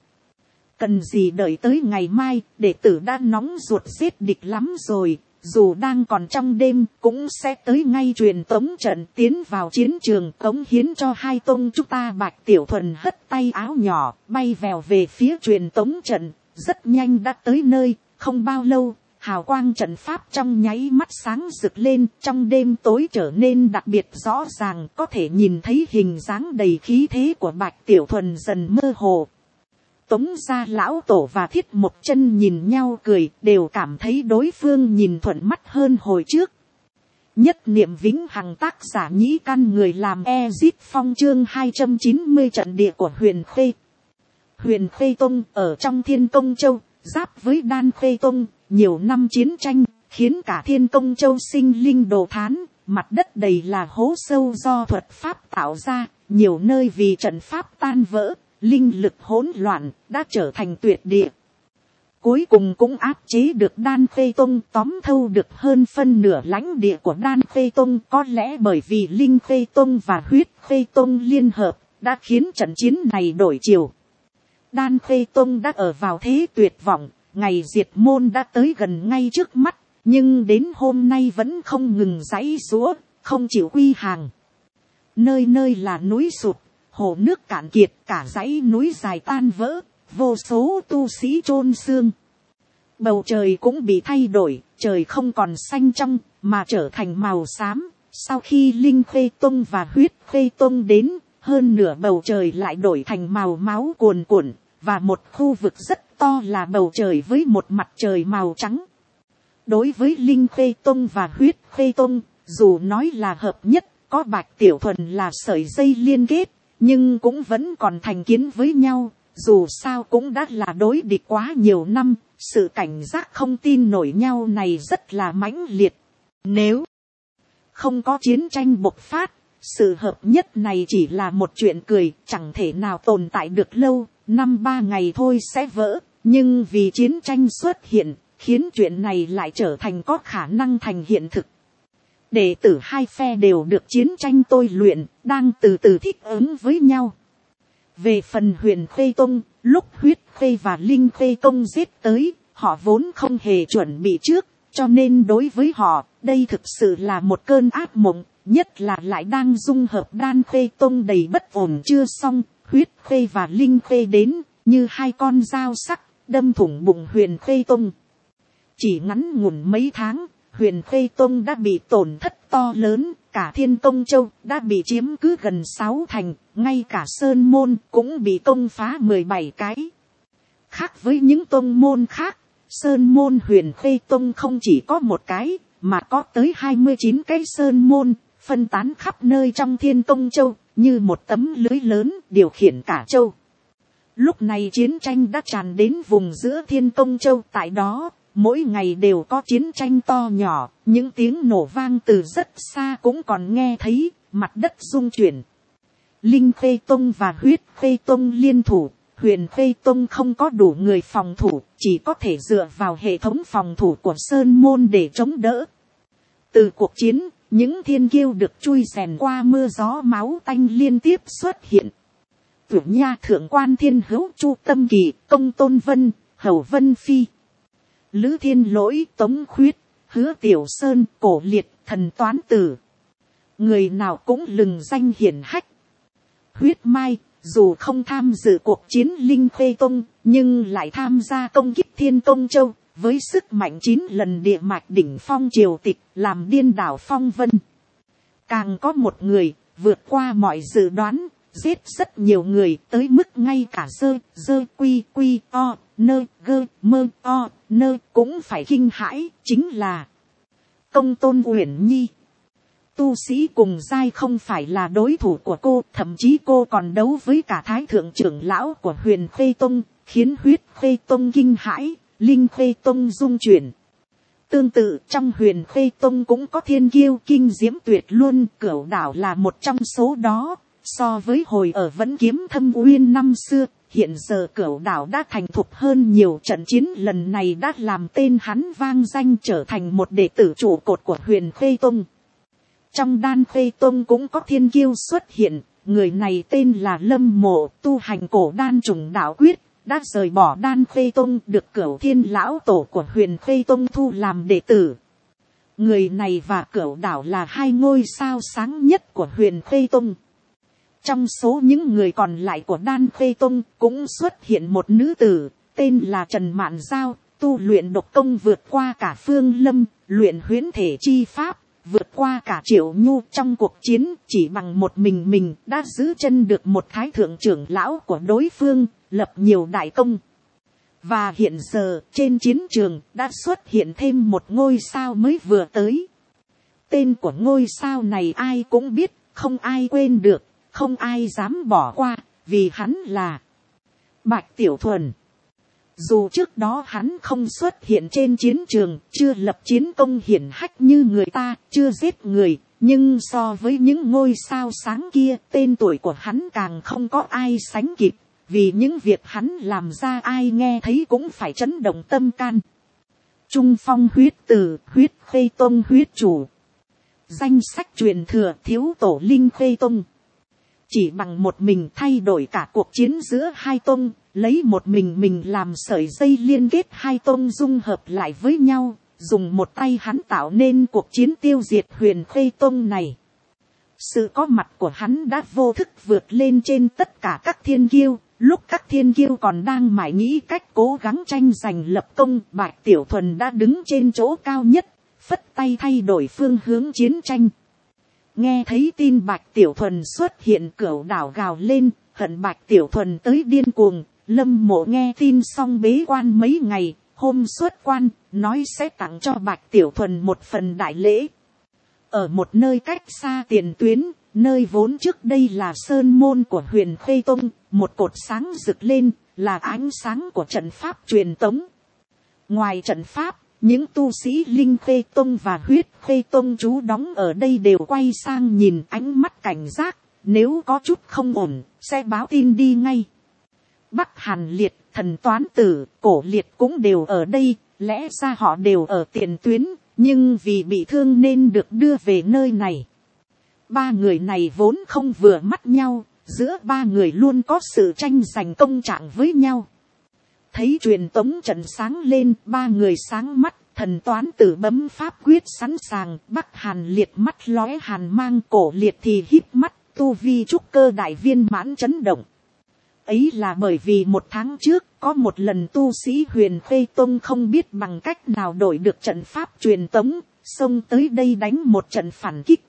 S1: Cần gì đợi tới ngày mai, đệ tử đã nóng ruột giết địch lắm rồi, dù đang còn trong đêm cũng sẽ tới ngay truyền tống trận, tiến vào chiến trường, cống hiến cho hai tông chúng ta. Bạch Tiểu Thuần hất tay áo nhỏ, bay vèo về phía truyền tống trận, rất nhanh đã tới nơi. Không bao lâu, hào quang trận pháp trong nháy mắt sáng rực lên, trong đêm tối trở nên đặc biệt rõ ràng, có thể nhìn thấy hình dáng đầy khí thế của Bạch Tiểu Thuần dần mơ hồ. Tống gia lão tổ và Thiết Mộc Chân nhìn nhau cười, đều cảm thấy đối phương nhìn thuận mắt hơn hồi trước. Nhất niệm vĩnh hằng, tác giả Nhĩ Căn, người làm Ezit Phong, chương 290 trận địa của Huyền Khê. Huyền Khê Tông ở trong Thiên Công Châu, giáp với Đan Khê Tông, nhiều năm chiến tranh khiến cả Thiên Công Châu sinh linh đồ thán, mặt đất đầy là hố sâu do thuật pháp tạo ra, nhiều nơi vì trận pháp tan vỡ, linh lực hỗn loạn, đã trở thành tuyệt địa. Cuối cùng cũng áp chế được Đan Khê Tông, tóm thâu được hơn phân nửa lãnh địa của Đan Khê Tông. Có lẽ bởi vì Linh Khê Tông và Huyết Khê Tông liên hợp, đã khiến trận chiến này đổi chiều. Đan Khê Tông đã ở vào thế tuyệt vọng, ngày diệt môn đã tới gần ngay trước mắt, nhưng đến hôm nay vẫn không ngừng giãy giụa, không chịu quy hàng. Nơi nơi là núi sụt, hồ nước cạn kiệt, cả dãy núi dài tan vỡ, vô số tu sĩ chôn xương. Bầu trời cũng bị thay đổi, trời không còn xanh trong, mà trở thành màu xám. Sau khi Linh Khê Tông và Huyết Khê Tông đến, hơn nửa bầu trời lại đổi thành màu máu cuồn cuộn, và một khu vực rất to là bầu trời với một mặt trời màu trắng. Đối với Linh Khê Tông và Huyết Khê Tông, dù nói là hợp nhất, có Bạch Tiểu Thuần là sợi dây liên kết, nhưng cũng vẫn còn thành kiến với nhau, dù sao cũng đã là đối địch quá nhiều năm, sự cảnh giác không tin nổi nhau này rất là mãnh liệt. Nếu không có chiến tranh bộc phát, sự hợp nhất này chỉ là một chuyện cười, chẳng thể nào tồn tại được lâu, 5-3 ngày thôi sẽ vỡ, nhưng vì chiến tranh xuất hiện, khiến chuyện này lại trở thành có khả năng thành hiện thực. Đệ tử hai phe đều được chiến tranh tôi luyện, đang từ từ thích ứng với nhau. Về phần Huyền Khê Tông, lúc Huyết Khê và Linh Khê Tông giết tới, họ vốn không hề chuẩn bị trước, cho nên đối với họ, đây thực sự là một cơn ác mộng, nhất là lại đang dung hợp Đan Khê Tông đầy bất ổn chưa xong, Huyết Khê và Linh Khê đến, như hai con dao sắc, đâm thủng bụng Huyền Khê Tông. Chỉ ngắn ngủn mấy tháng, Huyền Khê Tông đã bị tổn thất to lớn, cả Thiên Công Châu đã bị chiếm cứ gần 6 thành, ngay cả Sơn Môn cũng bị công phá 17 cái. Khác với những tông môn khác, Sơn Môn Huyền Khê Tông không chỉ có một cái, mà có tới 29 cái Sơn Môn, phân tán khắp nơi trong Thiên Công Châu, như một tấm lưới lớn điều khiển cả châu. Lúc này chiến tranh đã tràn đến vùng giữa Thiên Công Châu, tại đó mỗi ngày đều có chiến tranh to nhỏ, những tiếng nổ vang từ rất xa cũng còn nghe thấy, mặt đất rung chuyển. Linh Khê Tông và Huyết Khê Tông liên thủ, Huyền Khê Tông không có đủ người phòng thủ, chỉ có thể dựa vào hệ thống phòng thủ của Sơn Môn để chống đỡ. Từ cuộc chiến, những thiên kiêu được chui rèn qua mưa gió máu tanh liên tiếp xuất hiện. Tưởng Nha Thượng Quan Thiên Hữu, Chu Tâm Kỳ, Công Tôn Vân, Hầu Vân Phi, Lữ Thiên Lỗi, Tống Khuyết, Hứa Tiểu Sơn, Cổ Liệt, Thần Toán Tử. Người nào cũng lừng danh hiển hách. Huyết Mai, dù không tham dự cuộc chiến Linh Khê Tông, nhưng lại tham gia công kích Thiên Công Châu, với sức mạnh 9 lần địa mạch đỉnh phong triều tịch, làm điên đảo phong vân. Càng có một người, vượt qua mọi dự đoán, giết rất nhiều người, tới mức ngay cả dơ quy o, nơ gơ mơ o, nơ cũng phải kinh hãi, chính là Công Tôn Uyển Nhi. Tu sĩ cùng giai không phải là đối thủ của cô, thậm chí cô còn đấu với cả Thái Thượng trưởng lão của Huyền Khê Tông, khiến Huyết Khê Tông kinh hãi, Linh Khê Tông rung chuyển. Tương tự trong Huyền Khê Tông cũng có thiên kiêu kinh diễm tuyệt luôn, Cửu Đảo là một trong số đó. So với hồi ở Vẫn Kiếm Thâm Uyên năm xưa, hiện giờ Cửu Đảo đã thành thục hơn nhiều, trận chiến lần này đã làm tên hắn vang danh, trở thành một đệ tử trụ cột của Huyền Khê Tông. Trong Đan Khê Tông cũng có thiên kiêu xuất hiện, người này tên là Lâm Mộ, tu hành cổ đan trùng đạo quyết, đã rời bỏ Đan Khê Tông, được Cửu Thiên lão tổ của Huyền Khê Tông thu làm đệ tử. Người này và Cửu Đảo là hai ngôi sao sáng nhất của Huyền Khê Tông. Trong số những người còn lại của Đan Khê Tông cũng xuất hiện một nữ tử, tên là Trần Mạn Giao, tu luyện độc công vượt qua cả Phương Lâm, luyện huyễn thể chi pháp, vượt qua cả Triệu Nhu. Trong cuộc chiến chỉ bằng một mình đã giữ chân được một Thái Thượng trưởng lão của đối phương, lập nhiều đại công. Và hiện giờ trên chiến trường đã xuất hiện thêm một ngôi sao mới vừa tới. Tên của ngôi sao này ai cũng biết, không ai quên được, không ai dám bỏ qua, vì hắn là Bạch Tiểu Thuần. Dù trước đó hắn không xuất hiện trên chiến trường, chưa lập chiến công hiển hách như người ta, chưa giết người, nhưng so với những ngôi sao sáng kia, tên tuổi của hắn càng không có ai sánh kịp, vì những việc hắn làm ra ai nghe thấy cũng phải chấn động tâm can. Trung Phong huyết tử, Huyết Khê Tông huyết chủ. Danh sách truyền thừa thiếu tổ Linh Khê Tông. Chỉ bằng một mình thay đổi cả cuộc chiến giữa hai tông, lấy một mình làm sợi dây liên kết hai tông dung hợp lại với nhau, dùng một tay hắn tạo nên cuộc chiến tiêu diệt Huyền Khê Tông này. Sự có mặt của hắn đã vô thức vượt lên trên tất cả các thiên kiêu, lúc các thiên kiêu còn đang mải nghĩ cách cố gắng tranh giành lập công, Bạch Tiểu Thuần đã đứng trên chỗ cao nhất, phất tay thay đổi phương hướng chiến tranh. Nghe thấy tin Bạch Tiểu Thuần xuất hiện, Cửu Đảo gào lên, hận Bạch Tiểu Thuần tới điên cuồng. Lâm Mộ nghe tin xong bế quan mấy ngày, hôm xuất quan, nói sẽ tặng cho Bạch Tiểu Thuần một phần đại lễ. Ở một nơi cách xa tiền tuyến, nơi vốn trước đây là sơn môn của Huyền Khê Tông, một cột sáng rực lên, là ánh sáng của trận pháp truyền tống. Ngoài trận pháp, những tu sĩ Linh Khê Tông và Huyết Khê Tông trú đóng ở đây đều quay sang nhìn, ánh mắt cảnh giác, nếu có chút không ổn, sẽ báo tin đi ngay. Bắc Hàn Liệt, Thần Toán Tử, Cổ Liệt cũng đều ở đây, lẽ ra họ đều ở tiền tuyến, nhưng vì bị thương nên được đưa về nơi này. Ba người này vốn không vừa mắt nhau, giữa ba người luôn có sự tranh giành công trạng với nhau. Thấy truyền tống trận sáng lên, ba người sáng mắt, Thần Toán Tử bấm pháp quyết sẵn sàng, Bắc Hàn Liệt mắt lóe hàn mang, Cổ Liệt thì híp mắt, tu vi trúc cơ đại viên mãn chấn động. Ấy là bởi vì một tháng trước, có một lần tu sĩ Huyền Khê Tông không biết bằng cách nào đổi được trận pháp truyền tống, xông tới đây đánh một trận phản kích.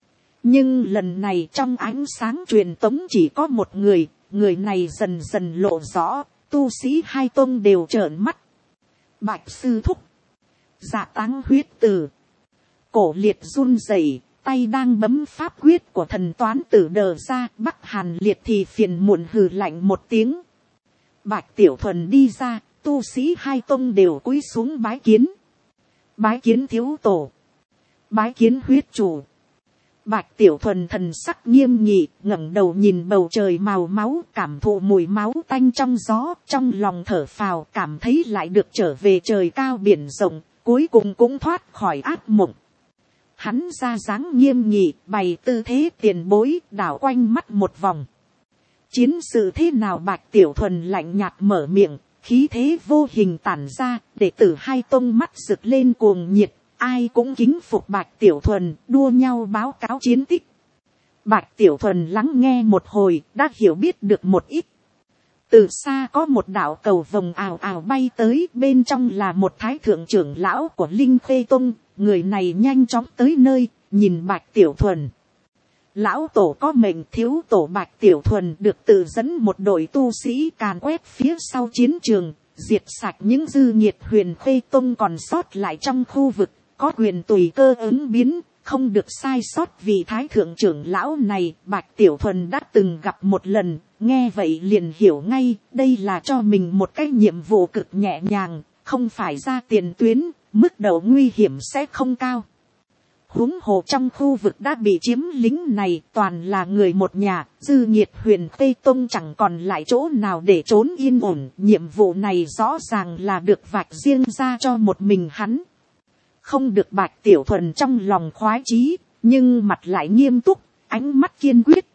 S1: Nhưng lần này trong ánh sáng truyền tống chỉ có một người, người này dần dần lộ rõ, tu sĩ hai tông đều trợn mắt. Bạch sư thúc, Dạ Táng Huyết Tử. Cổ Liệt run rẩy, tay đang bấm pháp quyết của Thần Toán Tử đờ ra, Bắc Hàn Liệt thì phiền muộn hừ lạnh một tiếng. Bạch Tiểu Thuần đi ra, tu sĩ hai tông đều cúi xuống bái kiến. Bái kiến thiếu tổ. Bái kiến huyết chủ. Bạch Tiểu Thuần thần sắc nghiêm nghị, ngẩng đầu nhìn bầu trời màu máu, cảm thụ mùi máu tanh trong gió, trong lòng thở phào, cảm thấy lại được trở về trời cao biển rộng, cuối cùng cũng thoát khỏi ác mộng. Hắn ra dáng nghiêm nghị, bày tư thế tiền bối, đảo quanh mắt một vòng. Chiến sự thế nào? Bạch Tiểu Thuần lạnh nhạt mở miệng, khí thế vô hình tản ra, đệ tử hai tông mắt rực lên cuồng nhiệt, ai cũng kính phục Bạch Tiểu Thuần, đua nhau báo cáo chiến tích. Bạch Tiểu Thuần lắng nghe một hồi, đã hiểu biết được một ít. Từ xa có một đạo cầu vồng ào ào bay tới, bên trong là một thái thượng trưởng lão của Linh Khê Tông, người này nhanh chóng tới nơi, nhìn Bạch Tiểu Thuần. Lão tổ có mệnh, thiếu tổ Bạch Tiểu Thuần được tự dẫn một đội tu sĩ càn quét phía sau chiến trường, diệt sạch những dư nhiệt Huyền Khê Tông còn sót lại trong khu vực, có quyền tùy cơ ứng biến, không được sai sót. Vì thái thượng trưởng lão này Bạch Tiểu Thuần đã từng gặp một lần, nghe vậy liền hiểu ngay, đây là cho mình một cái nhiệm vụ cực nhẹ nhàng, không phải ra tiền tuyến, mức độ nguy hiểm sẽ không cao. Huống hồ trong khu vực đã bị chiếm lính này toàn là người một nhà, dư nhiệt Huyền Khê Tông chẳng còn lại chỗ nào để trốn yên ổn, nhiệm vụ này rõ ràng là được vạch riêng ra cho một mình hắn. Không được Bạch Tiểu Thuần trong lòng khoái chí, nhưng mặt lại nghiêm túc, ánh mắt kiên quyết.